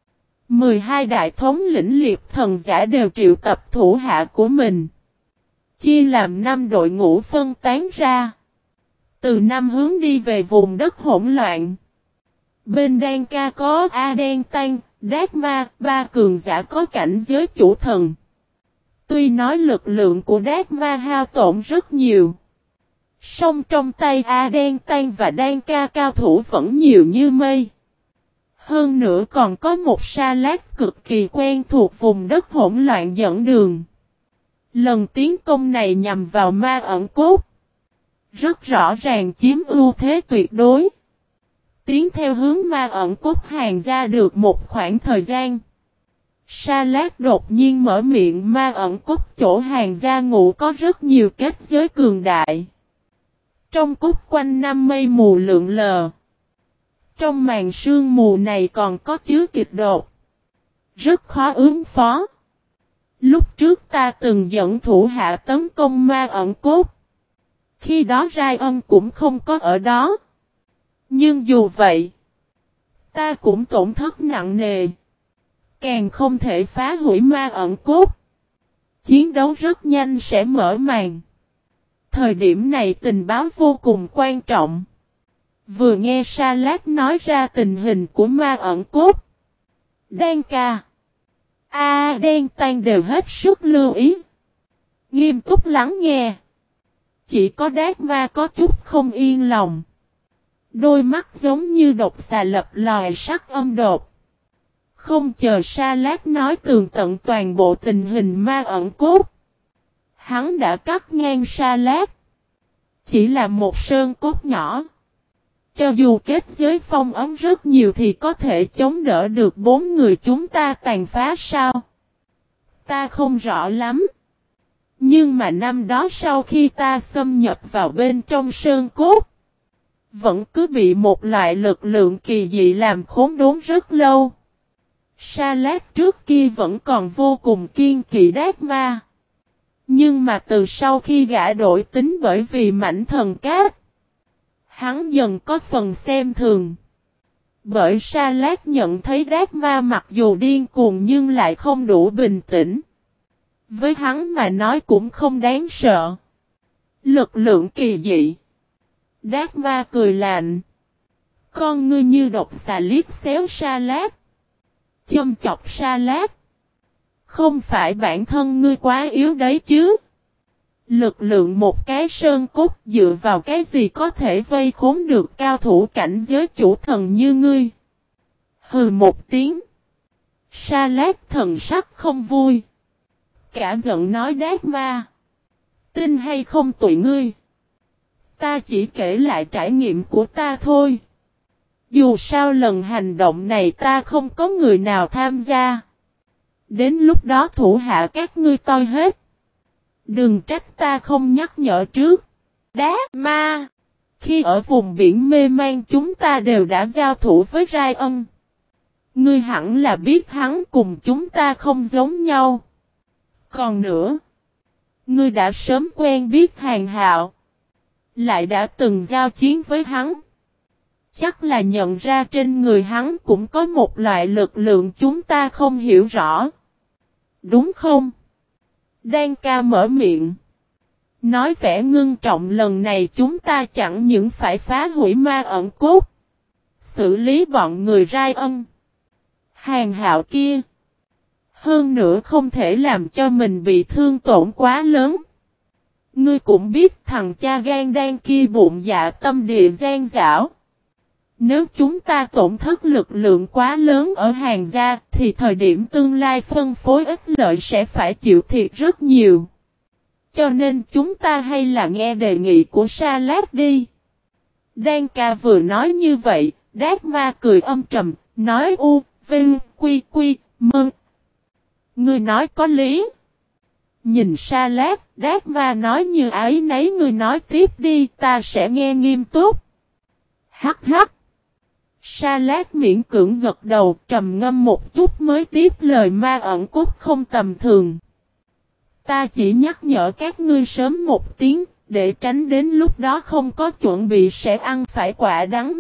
12 đại thống lĩnh liệp thần giả đều triệu tập thủ hạ của mình. Chia làm 5 đội ngũ phân tán ra. Từ 5 hướng đi về vùng đất hỗn loạn. Bên Đan ca có A Đen Tan, Đát ma, 3 cường giả có cảnh giới chủ thần. Tuy nói lực lượng của Đát ma hao tổn rất nhiều. Song trong tay A Đen Tan và Đan ca cao thủ vẫn nhiều như mây. Hơn nữa còn có một sa lát cực kỳ quen thuộc vùng đất hỗn loạn dẫn đường. Lần tiến công này nhằm vào Ma Ẩn Cốt. Rất rõ ràng chiếm ưu thế tuyệt đối. Tiến theo hướng Ma Ẩn Cốt hàng ra được một khoảng thời gian. Sa lát đột nhiên mở miệng Ma Ẩn Cốt chỗ hàng gia ngủ có rất nhiều kết giới cường đại. Trong cốt quanh năm mây mù lượn lờ. Trong màn sương mù này còn có chứa kịch độc. Rất khó ứng phó. Lúc trước ta từng dẫn thủ hạ tấn công Ma Ẩn Cốt. Khi đó Ryan cũng không có ở đó. Nhưng dù vậy, ta cũng tổn thất nặng nề. Càng không thể phá hủy Ma Ẩn Cốt. Chiến đấu rất nhanh sẽ mở màn. Thời điểm này tình báo vô cùng quan trọng. Vừa nghe Sa Lát nói ra tình hình của Ma Ẩn Cốt. Đan ca, Đen Tang đều hết sức lưu ý. Nghiêm túc lắng nghe. Chỉ có Đát Ma có chút không yên lòng. Đôi mắt giống như độc xà lập lòi sắc âm đột. Không chờ Sa Lát nói tường tận toàn bộ tình hình ma ẩn cốt. Hắn đã cắt ngang Sa Lát. Chỉ là một sơn cốt nhỏ. Cho dù kết giới phong ấn rất nhiều thì có thể chống đỡ được 4 người chúng ta tàn phá sao? Ta không rõ lắm. Nhưng mà năm đó sau khi ta xâm nhập vào bên trong sơn cốt, vẫn cứ bị một loại lực lượng kỳ dị làm khốn đốn rất lâu. Sa Lát trước kia vẫn còn vô cùng kiên kỵ Đát Ma. Nhưng mà từ sau khi gã đổi tính bởi vì mảnh thần cát, hắn dần có phần xem thường. Bởi Sa Lát nhận thấy Đát Ma mặc dù điên cuồng nhưng lại không đủ bình tĩnh. Với hắn mà nói cũng không đáng sợ. Lực lượng kỳ dị. Đát Ma cười lạnh. Con ngươi như độc xà liếc xéo Sa Lát. Châm chọc Sa Lát. Không phải bản thân ngươi quá yếu đấy chứ. Lực lượng một cái sơn cốt dựa vào cái gì có thể vây khốn được cao thủ cảnh giới chủ thần như ngươi. Hừ một tiếng. Sa Lát thần sắc không vui. Cả giận nói Đát Ma. Tin hay không tụi ngươi. Ta chỉ kể lại trải nghiệm của ta thôi. Dù sao lần hành động này ta không có người nào tham gia. Đến lúc đó thủ hạ các ngươi toi hết. Đừng trách ta không nhắc nhở trước. Đát Ma. Khi ở vùng biển mê man chúng ta đều đã giao thủ với Rai Ân. Ngươi hẳn là biết hắn cùng chúng ta không giống nhau. Còn nữa. Ngươi đã sớm quen biết Hàn Hạo. Lại đã từng giao chiến với hắn. Chắc là nhận ra trên người hắn cũng có một loại lực lượng chúng ta không hiểu rõ. Đúng không? Đan ca mở miệng. Nói vẻ ngưng trọng lần này chúng ta chẳng những phải phá hủy ma ẩn cốt. Xử lý bọn người Rai Ân. Hàn Hạo kia. Hơn nữa không thể làm cho mình bị thương tổn quá lớn. Ngươi cũng biết thằng cha gan đan kia bụng dạ tâm địa gian dảo. Nếu chúng ta tổn thất lực lượng quá lớn ở Hàn gia thì thời điểm tương lai phân phối ích lợi sẽ phải chịu thiệt rất nhiều. Cho nên chúng ta hay là nghe đề nghị của Sa Lát đi. Đan ca vừa nói như vậy, Đát Ma cười âm trầm, nói vinh, quy, mơ. Ngươi nói có lý. Nhìn Sa Lát, Đát Ma nói như ấy nấy ngươi nói tiếp đi, ta sẽ nghe nghiêm túc. Hắc hắc. Sa Lát miễn cưỡng gật đầu, trầm ngâm một chút mới tiếp lời ma ẩn cốt không tầm thường. Ta chỉ nhắc nhở các ngươi sớm một tiếng, để tránh đến lúc đó không có chuẩn bị sẽ ăn phải quả đắng.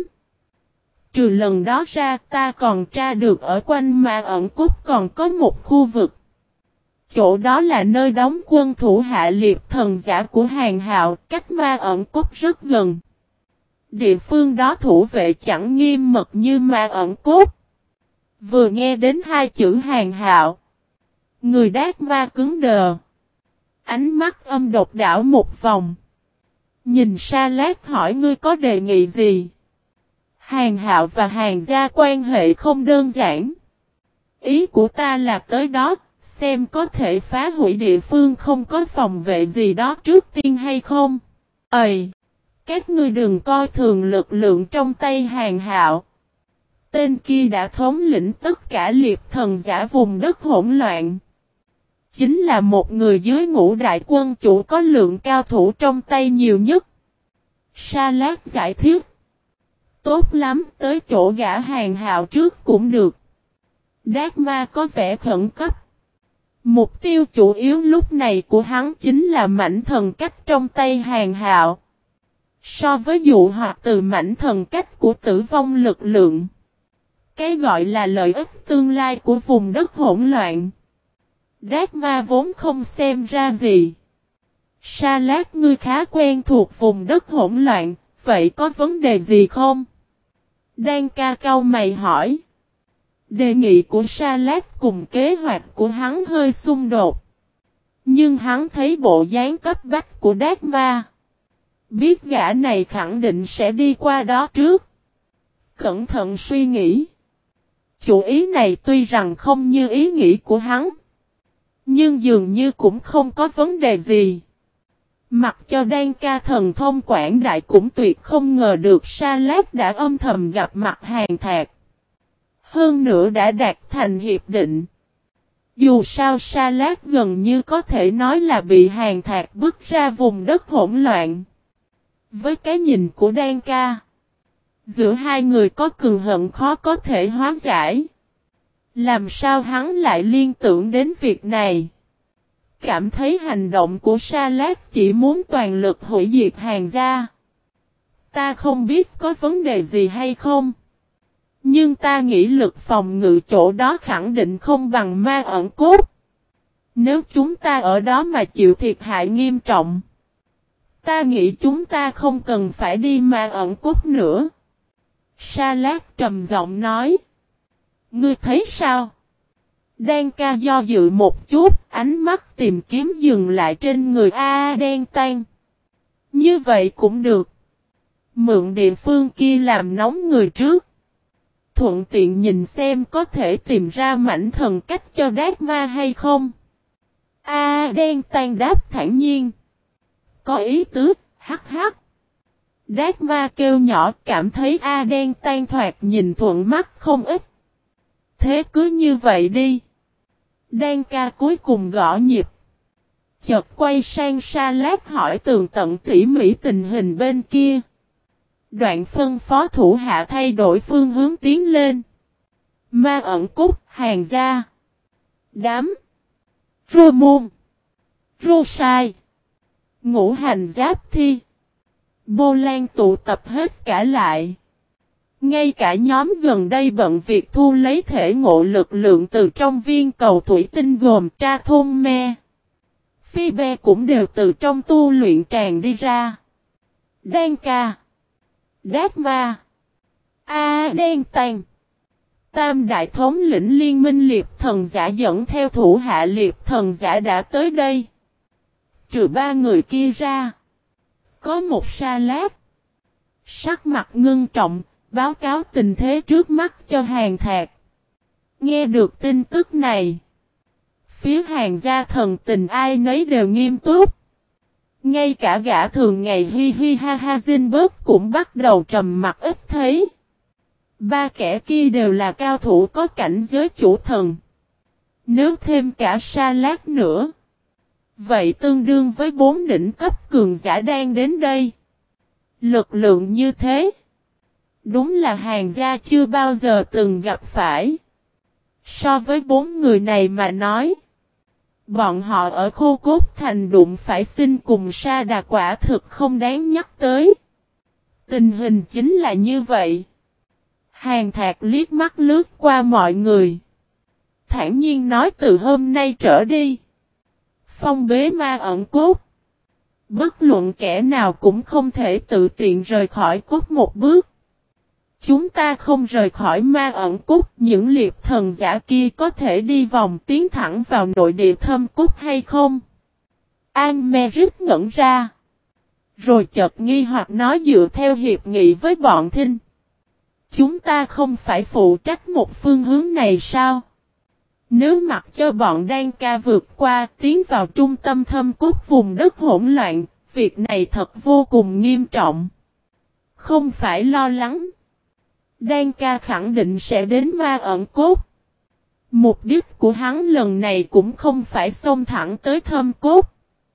Trừ lần đó ra ta còn tra được ở quanh ma ẩn cốt còn có một khu vực. Chỗ đó là nơi đóng quân thủ hạ liệp thần giả của Hàn Hạo, cách ma ẩn cốt rất gần. Địa phương đó thủ vệ chẳng nghiêm mật như ma ẩn cốt. Vừa nghe đến hai chữ Hàn Hạo, người Đát Ma cứng đờ. Ánh mắt âm độc đảo một vòng. Nhìn Sa Lát hỏi ngươi có đề nghị gì? Hàn Hạo và Hàn gia quan hệ không đơn giản. Ý của ta là tới đó, xem có thể phá hủy địa phương không có phòng vệ gì đó trước tiên hay không. Các ngươi đừng coi thường lực lượng trong tay Hàn Hạo. Tên kia đã thống lĩnh tất cả liệp thần giả vùng đất hỗn loạn. Chính là một người dưới ngũ đại quân chủ có lượng cao thủ trong tay nhiều nhất. Sa Lát giải thích. Tốt lắm, tới chỗ gã Hàn Hạo trước cũng được. Đát Ma có vẻ khẩn cấp. Mục tiêu chủ yếu lúc này của hắn chính là mảnh thần cách trong tay Hàn Hạo. So với dụ hoặc từ mảnh thần cách của tử vong lực lượng. Cái gọi là lợi ích tương lai của vùng đất hỗn loạn. Đát Ma vốn không xem ra gì. Sa Lát ngươi khá quen thuộc vùng đất hỗn loạn, vậy có vấn đề gì không? Đan ca cau mày hỏi. Đề nghị của Sa Lát cùng kế hoạch của hắn hơi xung đột. Nhưng hắn thấy bộ dáng cấp bách của Đát Ma. Biết gã này khẳng định sẽ đi qua đó trước. Cẩn thận suy nghĩ. Chủ ý này tuy rằng không như ý nghĩ của hắn. Nhưng dường như cũng không có vấn đề gì. Mặc cho Đan Ca thần thông quảng đại cũng tuyệt không ngờ được Sa Lát đã âm thầm gặp mặt Hàn Thạc. Hơn nữa đã đạt thành hiệp định. Dù sao Sa Lát gần như có thể nói là bị Hàn Thạc bức ra vùng đất hỗn loạn. Với cái nhìn của Đan Ca, giữa hai người có cừu hận khó có thể hóa giải. Làm sao hắn lại liên tưởng đến việc này? Cảm thấy hành động của Sa Lát chỉ muốn toàn lực hủy diệt Hàn gia. Ta không biết có vấn đề gì hay không. Nhưng ta nghĩ lực phòng ngự chỗ đó khẳng định không bằng Ma Ẩn Cốt. Nếu chúng ta ở đó mà chịu thiệt hại nghiêm trọng, ta nghĩ chúng ta không cần phải đi Ma Ẩn Cốt nữa. Sa Lát trầm giọng nói. Ngươi thấy sao? Đan Ca do dự một chút, ánh mắt tìm kiếm dừng lại trên người A Đen Tan. Như vậy cũng được. Mượn địa phương kia làm nóng người trước. Thuận tiện nhìn xem có thể tìm ra mảnh thần cách cho Đát Ma hay không. A Đen Tan đáp thản nhiên. Có ý tứ, hắc hắc. Đát Ma kêu nhỏ cảm thấy A Đen Tan thoạt nhìn thuận mắt không ít. Thế cứ như vậy đi. Đan Ca cuối cùng gõ nhịp. Chợt quay sang Sa Lát hỏi tường tận tỉ mỉ tình hình bên kia. Đoạn phân phó thủ hạ thay đổi phương hướng tiến lên. Ma Ẩn Cốt, Hàn gia, đám Rô Môn, Rô Sai, Ngũ Hành Giáp Thi, Bô Lan tụ tập hết cả lại. Ngay cả nhóm gần đây bận việc thu lấy thể ngộ lực lượng từ trong viên cầu thủy tinh gồm Tra Thôn Me, Phi Be cũng đều từ trong tu luyện tràn đi ra. Đan Ca, Đát Ma, A Đen Tan, Tam Đại Thống lĩnh Liên minh Liệp Thần Giả dẫn theo thủ hạ Liệp Thần Giả đã tới đây. Trừ ba người kia ra, có một Sa Lát. Sắc mặt ngưng trọng, báo cáo tình thế trước mắt cho Hàn Thạc. Nghe được tin tức này, phía Hàn gia thần tình ai nấy đều nghiêm túc. Ngay cả gã thường ngày hi hi ha ha Zinberg cũng bắt đầu trầm mặt ít thấy. Ba kẻ kia đều là cao thủ có cảnh giới chủ thần. Nếu thêm cả Sa Lát nữa, vậy tương đương với 4 đỉnh cấp cường giả đang đến đây. Lực lượng như thế, đúng là Hàn gia chưa bao giờ từng gặp phải. So với 4 người này mà nói, bọn họ ở Khô Cốt Thành đụng phải xin cùng Sa Đà quả thực không đáng nhắc tới. Tình hình chính là như vậy. Hàn Thạc liếc mắt lướt qua mọi người. Thản nhiên nói từ hôm nay trở đi, phong bế Ma Ẩn Cốt. Bất luận kẻ nào cũng không thể tự tiện rời khỏi cốt một bước. Chúng ta không rời khỏi Ma Ẩn Cốt, những liệp thần giả kia có thể đi vòng tiến thẳng vào nội địa thâm cốt hay không? An Merit ngẩn ra. Rồi chợt nghi hoặc nói dựa theo hiệp nghị với bọn Thinh, chúng ta không phải phụ trách một phương hướng này sao? Nếu mặc cho bọn Đan Ca vượt qua tiến vào trung tâm thâm cốt vùng đất hỗn loạn, việc này thật vô cùng nghiêm trọng. Không phải lo lắng. Đan Ca khẳng định sẽ đến Ma Ẩn Cốt. Mục đích của hắn lần này cũng không phải xông thẳng tới thâm cốt,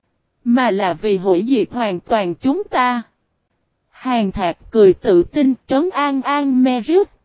mà là vì hủy diệt hoàn toàn chúng ta. Hàn Thạc cười tự tin trấn an An Merit.